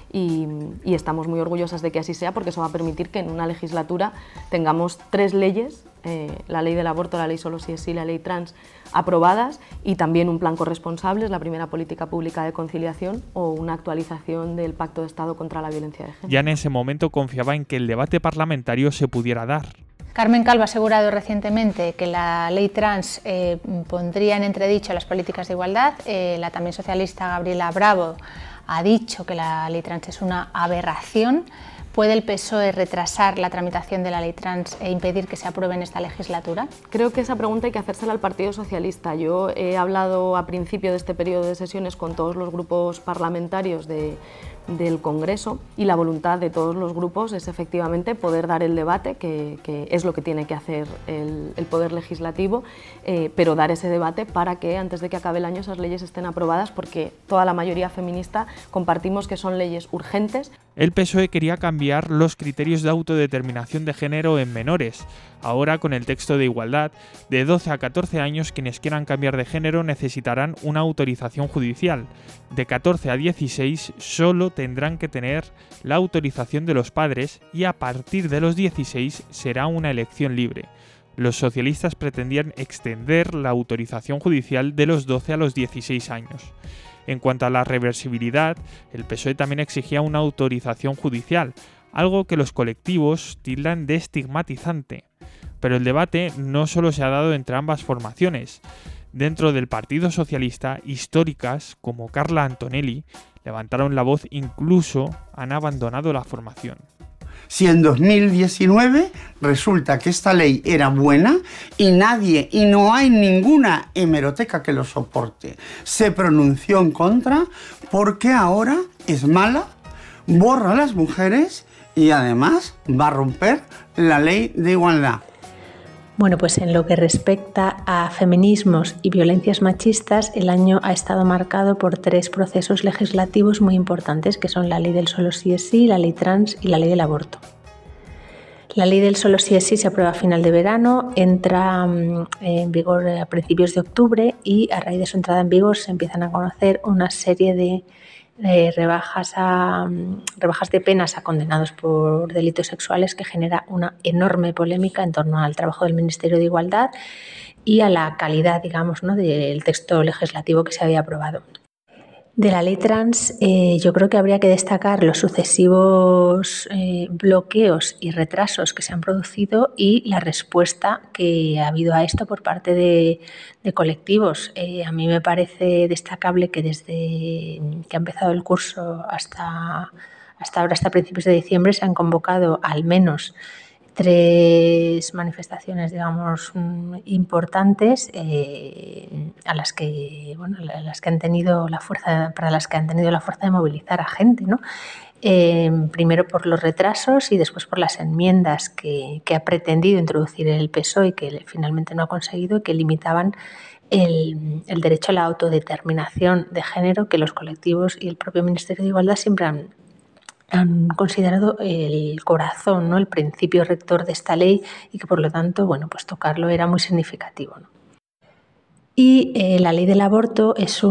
y estamos muy orgullosas de que así sea, porque eso va a permitir que en una legislatura tengamos 3 leyes, la ley del aborto, la ley solo si es sí, la ley trans, aprobadas, y también un plan corresponsables, la primera política pública de conciliación o una actualización del Pacto de Estado contra la violencia de género. Ya en ese momento confiaba en que el debate parlamentario se pudiera dar. Carmen Calvo ha asegurado recientemente que la ley trans pondría en entredicho las políticas de igualdad. La también socialista Gabriela Bravo ha dicho que la ley trans es una aberración. ¿Puede el PSOE retrasar la tramitación de la ley trans e impedir que se apruebe en esta legislatura? Creo que esa pregunta hay que hacérsela al Partido Socialista. Yo he hablado a principio de este periodo de sesiones con todos los grupos parlamentarios del Congreso y la voluntad de todos los grupos es efectivamente poder dar el debate, que es lo que tiene que hacer el Poder Legislativo, pero dar ese debate para que antes de que acabe el año esas leyes estén aprobadas, porque toda la mayoría feminista compartimos que son leyes urgentes. El PSOE quería cambiar los criterios de autodeterminación de género en menores. Ahora, con el texto de igualdad, de 12 a 14 años quienes quieran cambiar de género necesitarán una autorización judicial. De 14 a 16 solo tendrán que tener la autorización de los padres y a partir de los 16 será una elección libre. Los socialistas pretendían extender la autorización judicial de los 12 a los 16 años. En cuanto a la reversibilidad, el PSOE también exigía una autorización judicial, algo que los colectivos tildan de estigmatizante. Pero el debate no solo se ha dado entre ambas formaciones. Dentro del Partido Socialista, históricas como Carla Antonelli levantaron la voz, incluso han abandonado la formación. Si en 2019 resulta que esta ley era buena y no hay ninguna hemeroteca que lo soporte, se pronunció en contra, porque ahora es mala, borra a las mujeres y además va a romper la ley de igualdad? Bueno, pues en lo que respecta a feminismos y violencias machistas, el año ha estado marcado por 3 procesos legislativos muy importantes, que son la ley del solo sí es sí, la ley trans y la ley del aborto. La ley del solo sí es sí se aprueba a final de verano, entra en vigor a principios de octubre y a raíz de su entrada en vigor se empiezan a conocer una serie de rebajas de penas a condenados por delitos sexuales, que genera una enorme polémica en torno al trabajo del Ministerio de Igualdad y a la calidad, digamos, ¿no?, del texto legislativo que se había aprobado. De la ley trans, yo creo que habría que destacar los sucesivos bloqueos y retrasos que se han producido y la respuesta que ha habido a esto por parte de colectivos. A mí me parece destacable que desde que ha empezado el curso hasta ahora, hasta principios de diciembre, se han convocado al menos 3 manifestaciones, digamos, importantes a las que han tenido la fuerza, para las que han tenido la fuerza de movilizar a gente, ¿no? Primero por los retrasos y después por las enmiendas que ha pretendido introducir el PSOE y que finalmente no ha conseguido, que limitaban el derecho a la autodeterminación de género, que los colectivos y el propio Ministerio de Igualdad siempre han considerado el corazón, ¿no? El principio rector de esta ley, y que por lo tanto, bueno, pues tocarlo era muy significativo, ¿no? Y la ley del aborto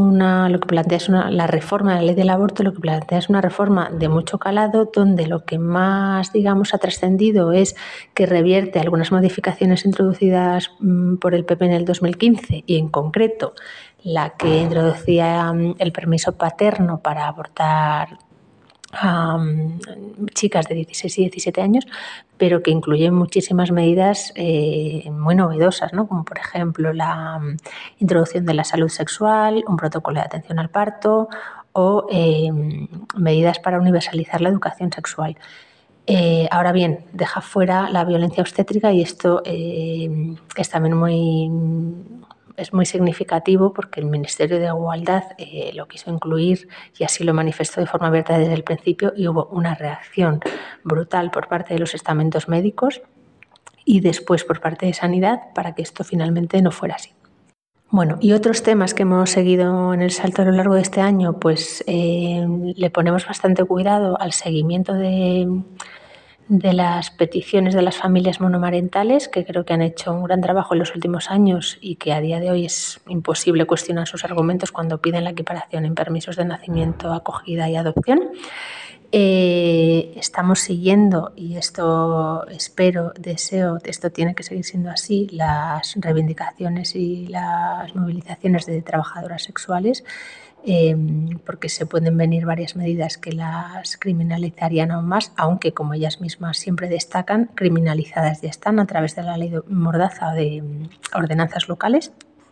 la reforma de la ley del aborto lo que plantea es una reforma de mucho calado, donde lo que más, digamos, ha trascendido es que revierte algunas modificaciones introducidas por el PP en el 2015, y en concreto la que introducía el permiso paterno para abortar a chicas de 16 y 17 años, pero que incluye muchísimas medidas muy novedosas, ¿no? Como por ejemplo la introducción de la salud sexual, un protocolo de atención al parto o medidas para universalizar la educación sexual. Ahora bien, deja fuera la violencia obstétrica, y esto es también muy significativo, porque el Ministerio de Igualdad lo quiso incluir y así lo manifestó de forma abierta desde el principio, y hubo una reacción brutal por parte de los estamentos médicos y después por parte de Sanidad para que esto finalmente no fuera así. Bueno, y otros temas que hemos seguido en el Salto a lo largo de este año, pues le ponemos bastante cuidado al seguimiento de las peticiones de las familias monomarentales, que creo que han hecho un gran trabajo en los últimos años y que a día de hoy es imposible cuestionar sus argumentos cuando piden la equiparación en permisos de nacimiento, acogida y adopción. Estamos siguiendo, y esto deseo, esto tiene que seguir siendo así, las reivindicaciones y las movilizaciones de trabajadoras sexuales, porque se pueden venir varias medidas que las criminalizarían aún más, aunque, como ellas mismas siempre destacan, criminalizadas ya están a través de la ley Mordaza o de ordenanzas locales.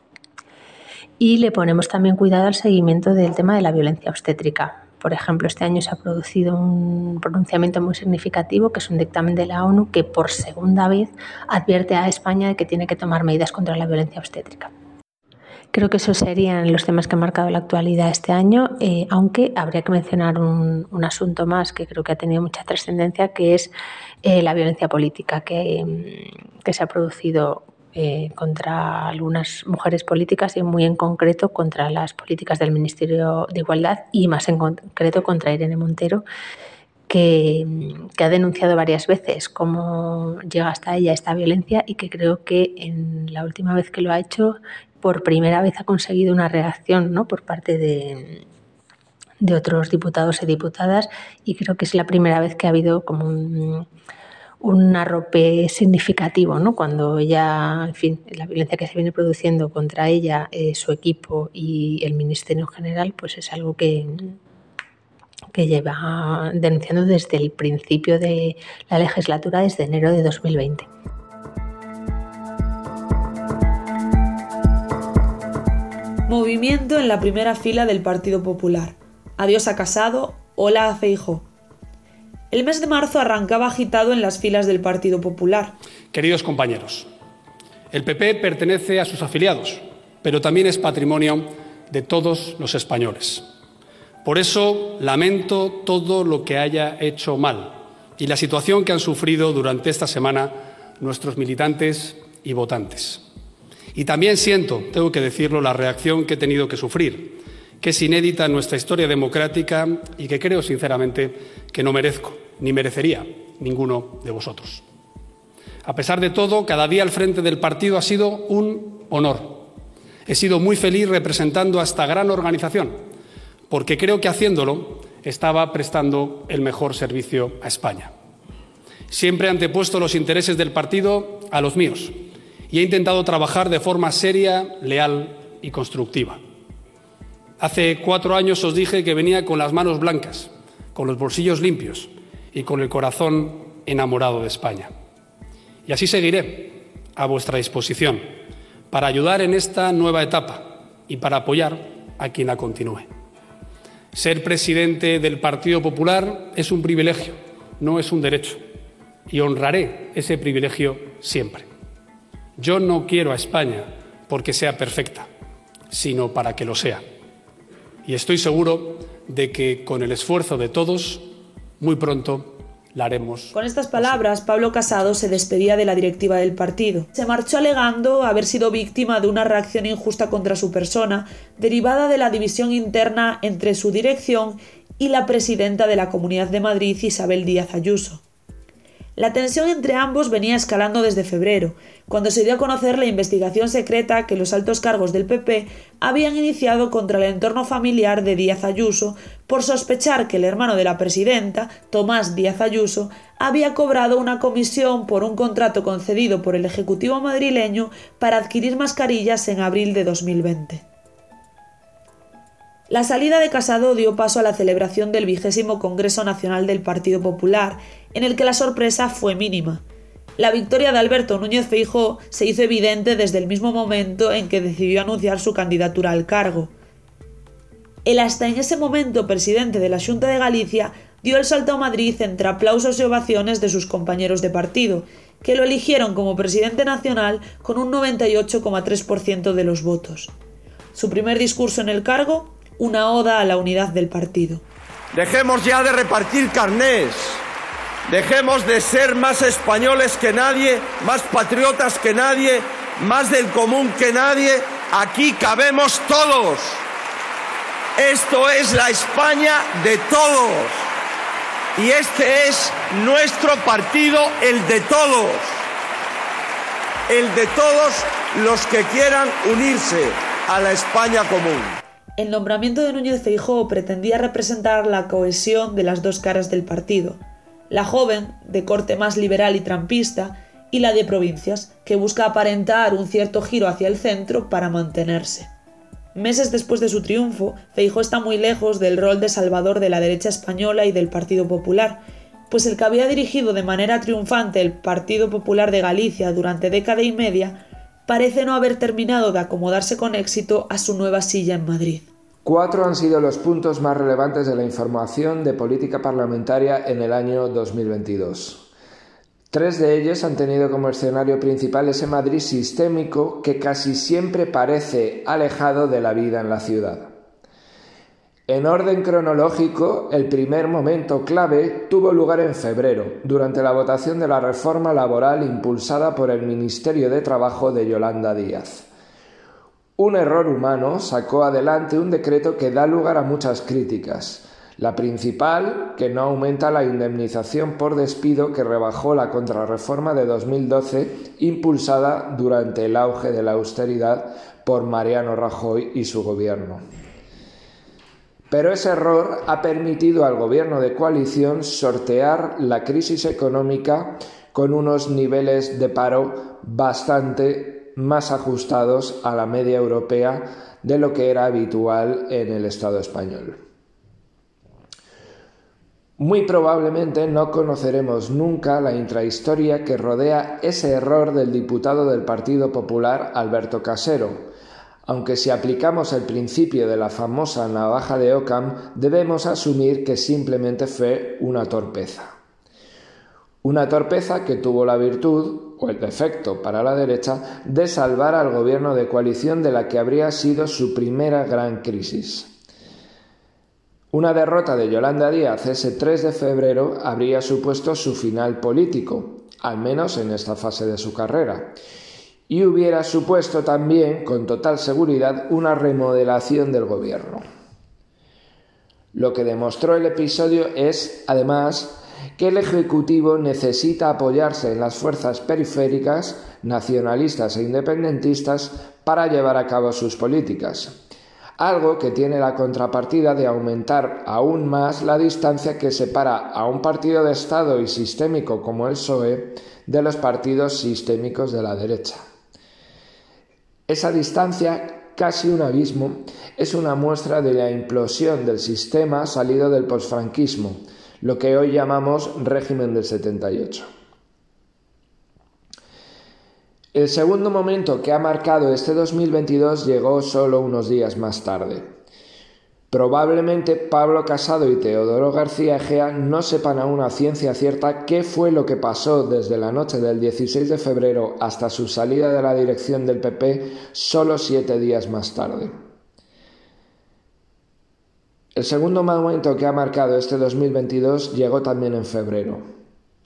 Y le ponemos también cuidado al seguimiento del tema de la violencia obstétrica. Por ejemplo, este año se ha producido un pronunciamiento muy significativo, que es un dictamen de la ONU que por segunda vez advierte a España de que tiene que tomar medidas contra la violencia obstétrica. Creo que esos serían los temas que han marcado la actualidad este año, aunque habría que mencionar un asunto más que creo que ha tenido mucha trascendencia, que es la violencia política que se ha producido contra algunas mujeres políticas, y muy en concreto contra las políticas del Ministerio de Igualdad, y más en concreto contra Irene Montero, que ha denunciado varias veces cómo llega hasta ella esta violencia, y que creo que en la última vez que lo ha hecho, por primera vez ha conseguido una reacción, ¿no?, por parte de otros diputados y diputadas, y creo que es la primera vez que ha habido como un arrope significativo, ¿no?, cuando ella, en fin, la violencia que se viene produciendo contra ella, su equipo y el Ministerio en general, pues es algo que lleva denunciando desde el principio de la legislatura, desde enero de 2020. Movimiento en la primera fila del Partido Popular. Adiós a Casado, hola a Feijóo. El mes de marzo arrancaba agitado en las filas del Partido Popular. Queridos compañeros, el PP pertenece a sus afiliados, pero también es patrimonio de todos los españoles. Por eso lamento todo lo que haya hecho mal y la situación que han sufrido durante esta semana nuestros militantes y votantes. Y también siento, tengo que decirlo, la reacción que he tenido que sufrir, que es inédita en nuestra historia democrática y que creo sinceramente que no merezco, ni merecería ninguno de vosotros. A pesar de todo, cada día al frente del partido ha sido un honor. He sido muy feliz representando a esta gran organización, porque creo que haciéndolo estaba prestando el mejor servicio a España. Siempre he antepuesto los intereses del partido a los míos y he intentado trabajar de forma seria, leal y constructiva. Hace 4 años os dije que venía con las manos blancas, con los bolsillos limpios y con el corazón enamorado de España. Y así seguiré a vuestra disposición para ayudar en esta nueva etapa y para apoyar a quien la continúe. Ser presidente del Partido Popular es un privilegio, no es un derecho, y honraré ese privilegio siempre. Yo no quiero a España porque sea perfecta, sino para que lo sea. Y estoy seguro de que con el esfuerzo de todos, muy pronto la haremos. Con estas palabras, Pablo Casado se despedía de la directiva del partido. Se marchó alegando haber sido víctima de una reacción injusta contra su persona, derivada de la división interna entre su dirección y la presidenta de la Comunidad de Madrid, Isabel Díaz Ayuso. La tensión entre ambos venía escalando desde febrero, cuando se dio a conocer la investigación secreta que los altos cargos del PP habían iniciado contra el entorno familiar de Díaz Ayuso por sospechar que el hermano de la presidenta, Tomás Díaz Ayuso, había cobrado una comisión por un contrato concedido por el Ejecutivo madrileño para adquirir mascarillas en abril de 2020. La salida de Casado dio paso a la celebración del 20º Congreso Nacional del Partido Popular, en el que la sorpresa fue mínima. La victoria de Alberto Núñez Feijóo se hizo evidente desde el mismo momento en que decidió anunciar su candidatura al cargo. El hasta en ese momento presidente de la Xunta de Galicia dio el salto a Madrid entre aplausos y ovaciones de sus compañeros de partido, que lo eligieron como presidente nacional con un 98,3% de los votos. Su primer discurso en el cargo, una oda a la unidad del partido. Dejemos ya de repartir carnés. Dejemos de ser más españoles que nadie, más patriotas que nadie, más del común que nadie. Aquí cabemos todos. Esto es la España de todos. Y este es nuestro partido, el de todos. El de todos los que quieran unirse a la España común. El nombramiento de Núñez Feijóo pretendía representar la cohesión de las dos caras del partido, la joven, de corte más liberal y trampista, y la de provincias, que busca aparentar un cierto giro hacia el centro para mantenerse. Meses después de su triunfo, Feijóo está muy lejos del rol de salvador de la derecha española y del Partido Popular, pues el que había dirigido de manera triunfante el Partido Popular de Galicia durante década y media parece no haber terminado de acomodarse con éxito a su nueva silla en Madrid. 4 han sido los puntos más relevantes de la información de política parlamentaria en el año 2022. 3 de ellos han tenido como escenario principal ese Madrid sistémico que casi siempre parece alejado de la vida en la ciudad. En orden cronológico, el primer momento clave tuvo lugar en febrero, durante la votación de la reforma laboral impulsada por el Ministerio de Trabajo de Yolanda Díaz. Un error humano sacó adelante un decreto que da lugar a muchas críticas. La principal, que no aumenta la indemnización por despido que rebajó la contrarreforma de 2012 impulsada durante el auge de la austeridad por Mariano Rajoy y su gobierno. Pero ese error ha permitido al gobierno de coalición sortear la crisis económica con unos niveles de paro bastante más ajustados a la media europea de lo que era habitual en el Estado español. Muy probablemente no conoceremos nunca la intrahistoria que rodea ese error del diputado del Partido Popular Alberto Casero, aunque si aplicamos el principio de la famosa navaja de Occam, debemos asumir que simplemente fue una torpeza. Una torpeza que tuvo la virtud, o el defecto para la derecha, de salvar al gobierno de coalición de la que habría sido su primera gran crisis. Una derrota de Yolanda Díaz ese 3 de febrero habría supuesto su final político, al menos en esta fase de su carrera. Y hubiera supuesto también, con total seguridad, una remodelación del gobierno. Lo que demostró el episodio es, además, que el Ejecutivo necesita apoyarse en las fuerzas periféricas, nacionalistas e independentistas para llevar a cabo sus políticas. Algo que tiene la contrapartida de aumentar aún más la distancia que separa a un partido de Estado y sistémico como el PSOE de los partidos sistémicos de la derecha. Esa distancia casi un abismo, es una muestra de la implosión del sistema salido del posfranquismo, lo que hoy llamamos régimen del 78. El segundo momento que ha marcado este 2022 llegó solo unos días más tarde. Probablemente Pablo Casado y Teodoro García Egea no sepan aún a ciencia cierta qué fue lo que pasó desde la noche del 16 de febrero hasta su salida de la dirección del PP solo 7 días más tarde. El segundo momento que ha marcado este 2022 llegó también en febrero.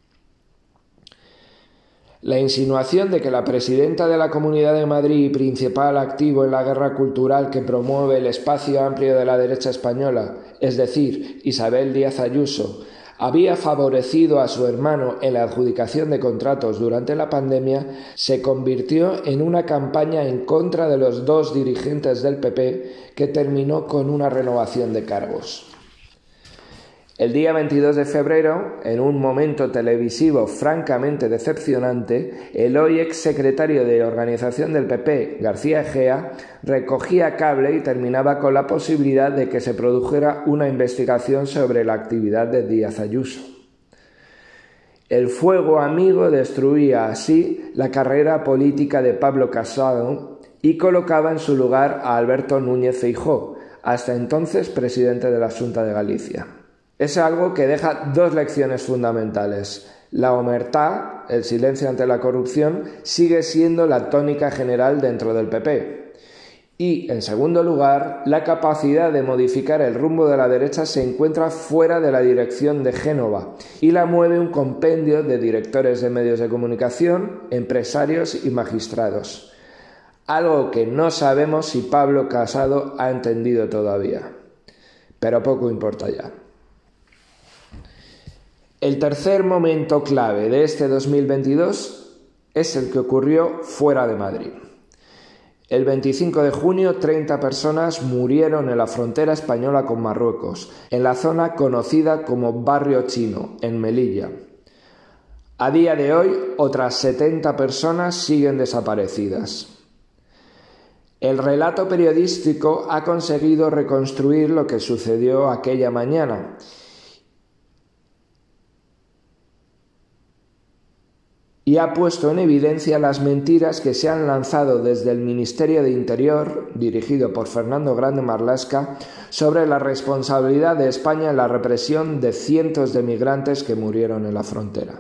La insinuación de que la presidenta de la Comunidad de Madrid y principal activo en la guerra cultural que promueve el espacio amplio de la derecha española, es decir, Isabel Díaz Ayuso, había favorecido a su hermano en la adjudicación de contratos durante la pandemia, se convirtió en una campaña en contra de los dos dirigentes del PP que terminó con una renovación de cargos. El día 22 de febrero, en un momento televisivo francamente decepcionante, el hoy exsecretario de organización del PP, García Egea, recogía cable y terminaba con la posibilidad de que se produjera una investigación sobre la actividad de Díaz Ayuso. El fuego amigo destruía así la carrera política de Pablo Casado y colocaba en su lugar a Alberto Núñez Feijóo, hasta entonces presidente de la Xunta de Galicia. Es algo que deja dos lecciones fundamentales. La omertá, el silencio ante la corrupción, sigue siendo la tónica general dentro del PP. Y, en segundo lugar, la capacidad de modificar el rumbo de la derecha se encuentra fuera de la dirección de Génova y la mueve un compendio de directores de medios de comunicación, empresarios y magistrados. Algo que no sabemos si Pablo Casado ha entendido todavía. Pero poco importa ya. El tercer momento clave de este 2022 es el que ocurrió fuera de Madrid. El 25 de junio, 30 personas murieron en la frontera española con Marruecos, en la zona conocida como Barrio Chino, en Melilla. A día de hoy, otras 70 personas siguen desaparecidas. El relato periodístico ha conseguido reconstruir lo que sucedió aquella mañana y ha puesto en evidencia las mentiras que se han lanzado desde el Ministerio de Interior, dirigido por Fernando Grande Marlaska, sobre la responsabilidad de España en la represión de cientos de migrantes que murieron en la frontera.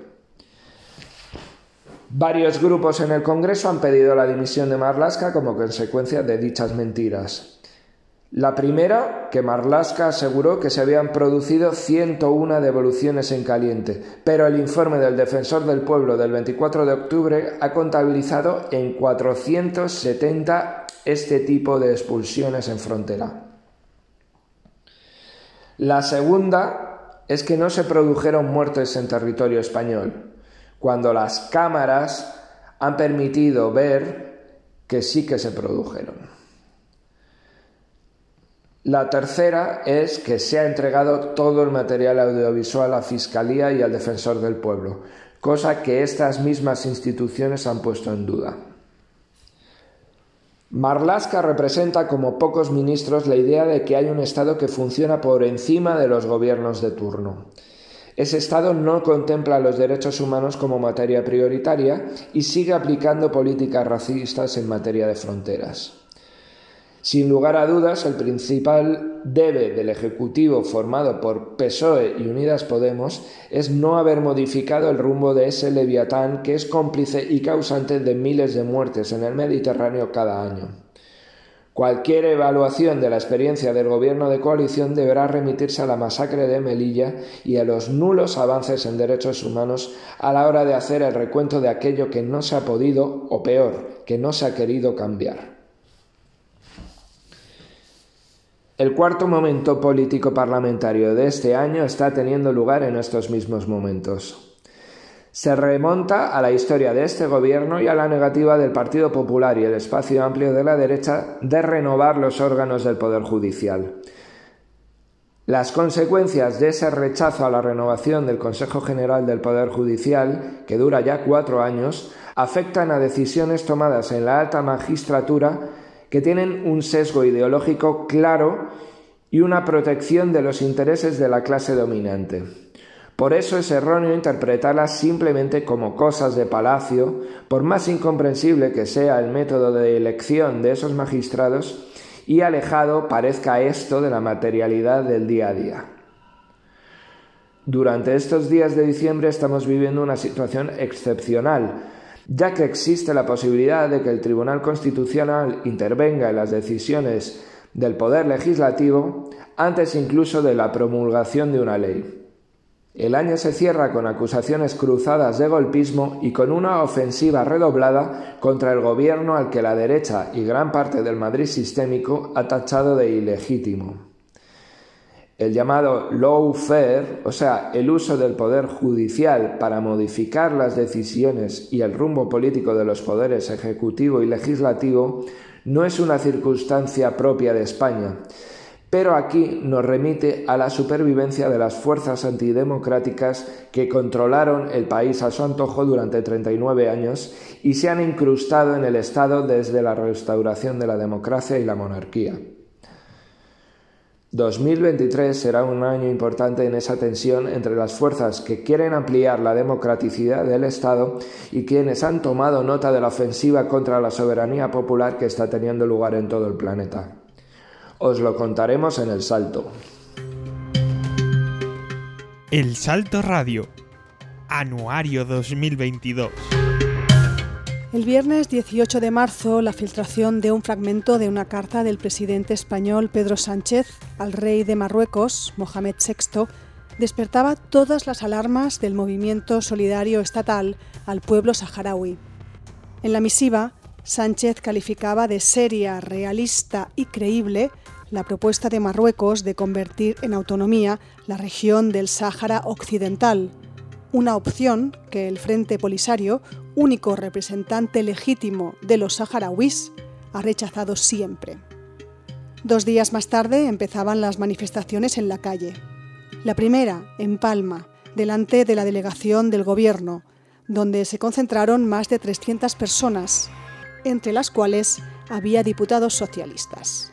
Varios grupos en el Congreso han pedido la dimisión de Marlaska como consecuencia de dichas mentiras. La primera, que Marlaska aseguró que se habían producido 101 devoluciones en caliente, pero el informe del Defensor del Pueblo del 24 de octubre ha contabilizado en 470 este tipo de expulsiones en frontera. La segunda es que no se produjeron muertes en territorio español, cuando las cámaras han permitido ver que sí que se produjeron. La tercera es que se ha entregado todo el material audiovisual a Fiscalía y al Defensor del Pueblo, cosa que estas mismas instituciones han puesto en duda. Marlaska representa como pocos ministros la idea de que hay un Estado que funciona por encima de los gobiernos de turno. Ese Estado no contempla los derechos humanos como materia prioritaria y sigue aplicando políticas racistas en materia de fronteras. Sin lugar a dudas, el principal debe del Ejecutivo formado por PSOE y Unidas Podemos es no haber modificado el rumbo de ese leviatán que es cómplice y causante de miles de muertes en el Mediterráneo cada año. Cualquier evaluación de la experiencia del gobierno de coalición deberá remitirse a la masacre de Melilla y a los nulos avances en derechos humanos a la hora de hacer el recuento de aquello que no se ha podido, o peor, que no se ha querido cambiar. El cuarto momento político parlamentario de este año está teniendo lugar en estos mismos momentos. Se remonta a la historia de este gobierno y a la negativa del Partido Popular y el espacio amplio de la derecha de renovar los órganos del Poder Judicial. Las consecuencias de ese rechazo a la renovación del Consejo General del Poder Judicial, que dura ya 4 años, afectan a decisiones tomadas en la alta magistratura que tienen un sesgo ideológico claro y una protección de los intereses de la clase dominante. Por eso es erróneo interpretarlas simplemente como cosas de palacio, por más incomprensible que sea el método de elección de esos magistrados y alejado parezca esto de la materialidad del día a día. Durante estos días de diciembre estamos viviendo una situación excepcional, ya que existe la posibilidad de que el Tribunal Constitucional intervenga en las decisiones del Poder Legislativo antes incluso de la promulgación de una ley. El año se cierra con acusaciones cruzadas de golpismo y con una ofensiva redoblada contra el gobierno al que la derecha y gran parte del Madrid sistémico ha tachado de ilegítimo. El llamado lawfare, o sea, el uso del poder judicial para modificar las decisiones y el rumbo político de los poderes ejecutivo y legislativo, no es una circunstancia propia de España, pero aquí nos remite a la supervivencia de las fuerzas antidemocráticas que controlaron el país a su antojo durante 39 años y se han incrustado en el Estado desde la restauración de la democracia y la monarquía. 2023 será un año importante en esa tensión entre las fuerzas que quieren ampliar la democraticidad del Estado y quienes han tomado nota de la ofensiva contra la soberanía popular que está teniendo lugar en todo el planeta. Os lo contaremos en El Salto. El Salto Radio, Anuario 2022. El viernes 18 de marzo, la filtración de un fragmento de una carta del presidente español Pedro Sánchez al rey de Marruecos, Mohamed VI, despertaba todas las alarmas del movimiento solidario estatal al pueblo saharaui. En la misiva, Sánchez calificaba de seria, realista y creíble la propuesta de Marruecos de convertir en autonomía la región del Sáhara Occidental, una opción que el Frente Polisario, único representante legítimo de los saharauis, ha rechazado siempre. 2 días más tarde empezaban las manifestaciones en la calle. La primera, en Palma, delante de la delegación del Gobierno, donde se concentraron más de 300 personas, entre las cuales había diputados socialistas.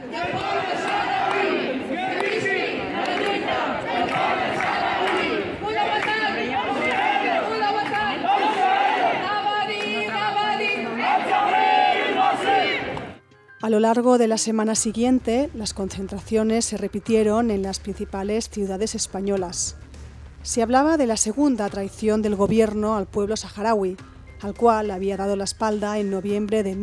A lo largo de la semana siguiente, las concentraciones se repitieron en las principales ciudades españolas. Se hablaba de la segunda traición del gobierno al pueblo saharaui, al cual había dado la espalda en noviembre de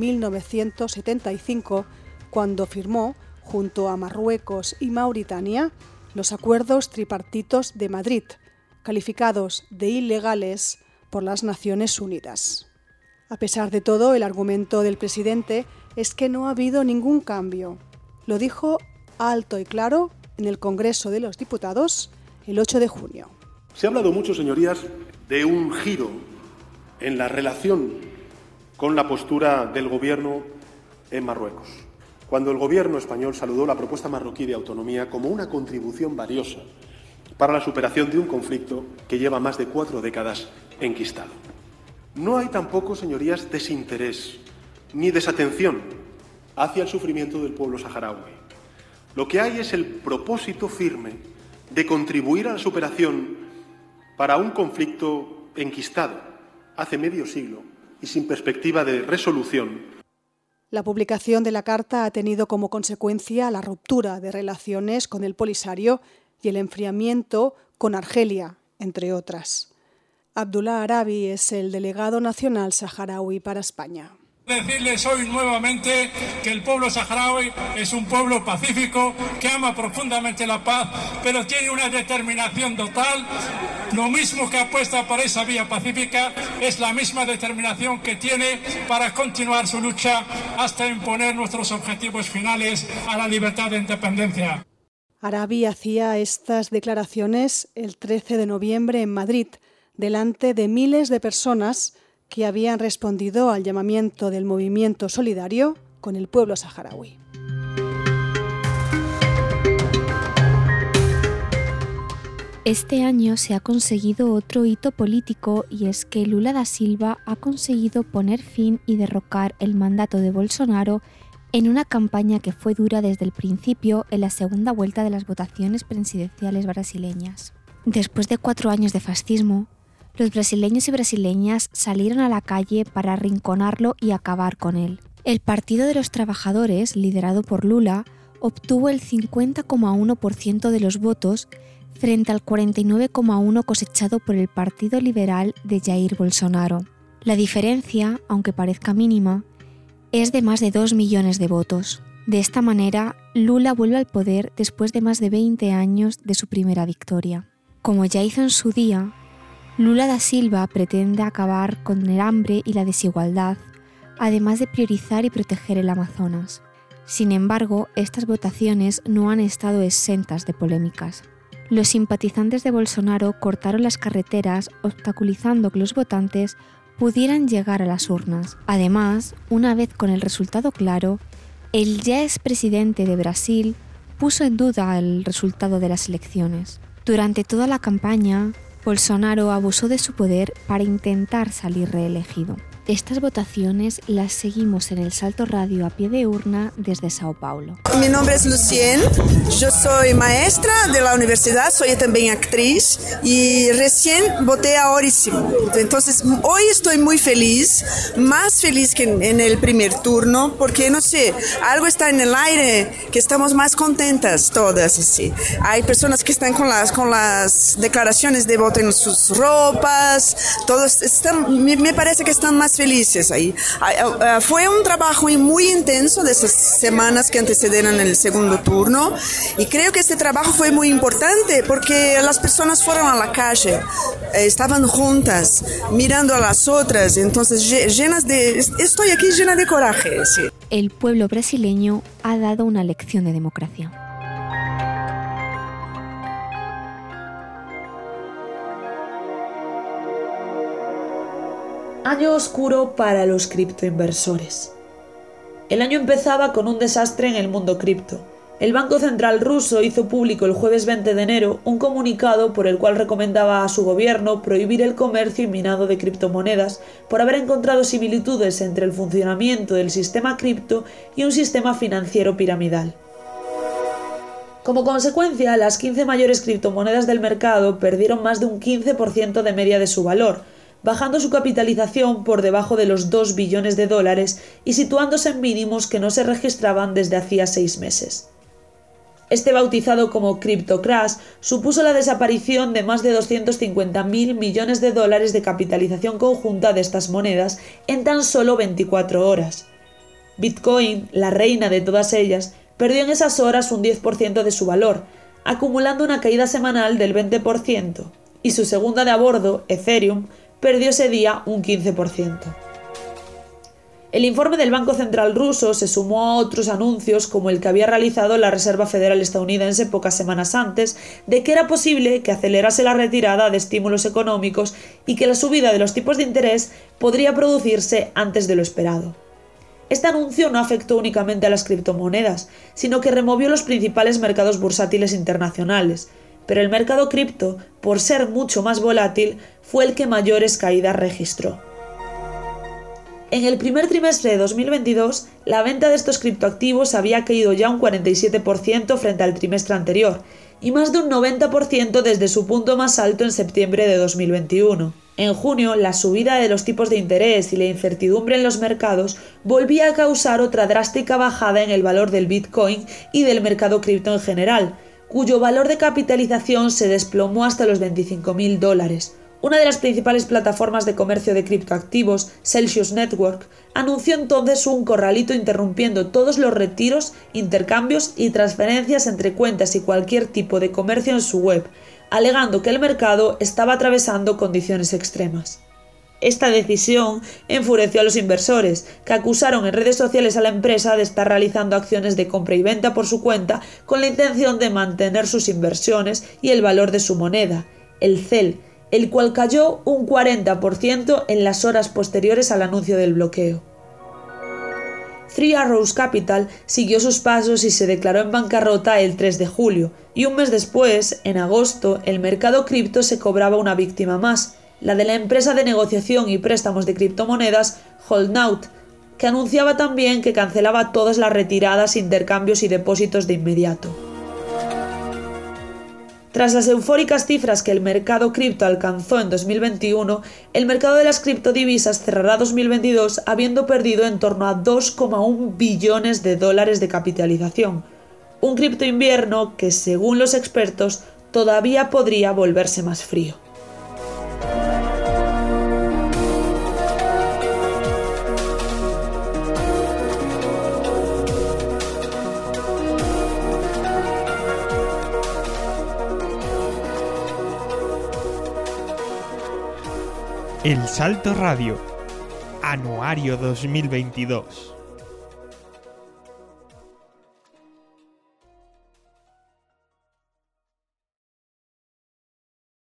1975, cuando firmó, junto a Marruecos y Mauritania, los acuerdos tripartitos de Madrid, calificados de ilegales por las Naciones Unidas. A pesar de todo, el argumento del presidente es que no ha habido ningún cambio. Lo dijo alto y claro en el Congreso de los Diputados el 8 de junio. Se ha hablado mucho, señorías, de un giro en la relación con la postura del Gobierno en Marruecos, cuando el Gobierno español saludó la propuesta marroquí de autonomía como una contribución valiosa para la superación de un conflicto que lleva más de 4 décadas enquistado. No hay tampoco, señorías, desinterés ni desatención hacia el sufrimiento del pueblo saharaui. Lo que hay es el propósito firme de contribuir a la superación para un conflicto enquistado hace medio siglo y sin perspectiva de resolución. La publicación de la carta ha tenido como consecuencia la ruptura de relaciones con el Polisario y el enfriamiento con Argelia, entre otras. Abdullah Arabi es el delegado nacional saharaui para España. Decirles hoy nuevamente que el pueblo saharaui es un pueblo pacífico que ama profundamente la paz, pero tiene una determinación total. Lo mismo que apuesta por esa vía pacífica es la misma determinación que tiene para continuar su lucha hasta imponer nuestros objetivos finales a la libertad e independencia. Arabi hacía estas declaraciones el 13 de noviembre en Madrid, delante de miles de personas que habían respondido al llamamiento del movimiento solidario con el pueblo saharaui. Este año se ha conseguido otro hito político y es que Lula da Silva ha conseguido poner fin y derrocar el mandato de Bolsonaro en una campaña que fue dura desde el principio en la segunda vuelta de las votaciones presidenciales brasileñas. Después de 4 años de fascismo, los brasileños y brasileñas salieron a la calle para arrinconarlo y acabar con él. El Partido de los Trabajadores, liderado por Lula, obtuvo el 50,1% de los votos frente al 49,1% cosechado por el Partido Liberal de Jair Bolsonaro. La diferencia, aunque parezca mínima, es de más de 2 millones de votos. De esta manera, Lula vuelve al poder después de más de 20 años de su primera victoria. Como ya hizo en su día, Lula da Silva pretende acabar con el hambre y la desigualdad, además de priorizar y proteger el Amazonas. Sin embargo, estas votaciones no han estado exentas de polémicas. Los simpatizantes de Bolsonaro cortaron las carreteras, obstaculizando que los votantes pudieran llegar a las urnas. Además, una vez con el resultado claro, el ya expresidente de Brasil puso en duda el resultado de las elecciones. Durante toda la campaña, Bolsonaro abusó de su poder para intentar salir reelegido. Estas votaciones las seguimos en El Salto Radio a pie de urna desde Sao Paulo. Mi nombre es Lucienne, yo soy maestra de la universidad, soy también actriz y recién voté ahorísimo. Entonces hoy estoy muy feliz, más feliz que en el primer turno, porque no sé, algo está en el aire, que estamos más contentas todas. Así. Hay personas que están con las declaraciones de voto en sus ropas, todos están, me parece que están más felices ahí. Fue un trabajo muy intenso de esas semanas que antecedieron el segundo turno y creo que este trabajo fue muy importante porque las personas fueron a la calle, estaban juntas, mirando a las otras, entonces estoy aquí llena de coraje. Sí. El pueblo brasileño ha dado una lección de democracia. Año oscuro para los criptoinversores. El año empezaba con un desastre en el mundo cripto. El Banco Central ruso hizo público el jueves 20 de enero un comunicado por el cual recomendaba a su gobierno prohibir el comercio y minado de criptomonedas por haber encontrado similitudes entre el funcionamiento del sistema cripto y un sistema financiero piramidal. Como consecuencia, las 15 mayores criptomonedas del mercado perdieron más de un 15% de media de su valor, bajando su capitalización por debajo de los $2 billones y situándose en mínimos que no se registraban desde hacía 6 meses. Este bautizado como Crypto Crash supuso la desaparición de más de $250.000 millones de capitalización conjunta de estas monedas en tan solo 24 horas. Bitcoin, la reina de todas ellas, perdió en esas horas un 10% de su valor, acumulando una caída semanal del 20%, y su segunda de a bordo, Ethereum, perdió ese día un 15%. El informe del Banco Central ruso se sumó a otros anuncios como el que había realizado la Reserva Federal estadounidense pocas semanas antes de que era posible que acelerase la retirada de estímulos económicos y que la subida de los tipos de interés podría producirse antes de lo esperado. Este anuncio no afectó únicamente a las criptomonedas, sino que removió los principales mercados bursátiles internacionales, pero el mercado cripto, por ser mucho más volátil, fue el que mayores caídas registró. En el primer trimestre de 2022, la venta de estos criptoactivos había caído ya un 47% frente al trimestre anterior, y más de un 90% desde su punto más alto en septiembre de 2021. En junio, la subida de los tipos de interés y la incertidumbre en los mercados volvía a causar otra drástica bajada en el valor del Bitcoin y del mercado cripto en general, cuyo valor de capitalización se desplomó hasta los $25.000. Una de las principales plataformas de comercio de criptoactivos, Celsius Network, anunció entonces un corralito interrumpiendo todos los retiros, intercambios y transferencias entre cuentas y cualquier tipo de comercio en su web, alegando que el mercado estaba atravesando condiciones extremas. Esta decisión enfureció a los inversores, que acusaron en redes sociales a la empresa de estar realizando acciones de compra y venta por su cuenta con la intención de mantener sus inversiones y el valor de su moneda, el CEL, el cual cayó un 40% en las horas posteriores al anuncio del bloqueo. Three Arrows Capital siguió sus pasos y se declaró en bancarrota el 3 de julio, y un mes después, en agosto, el mercado cripto se cobraba una víctima más, la de la empresa de negociación y préstamos de criptomonedas Holdnout, que anunciaba también que cancelaba todas las retiradas, intercambios y depósitos de inmediato. Tras las eufóricas cifras que el mercado cripto alcanzó en 2021, el mercado de las criptodivisas cerrará 2022 habiendo perdido en torno a 2,1 billones de dólares de capitalización. Un cripto invierno que, según los expertos, todavía podría volverse más frío. El Salto Radio, Anuario 2022.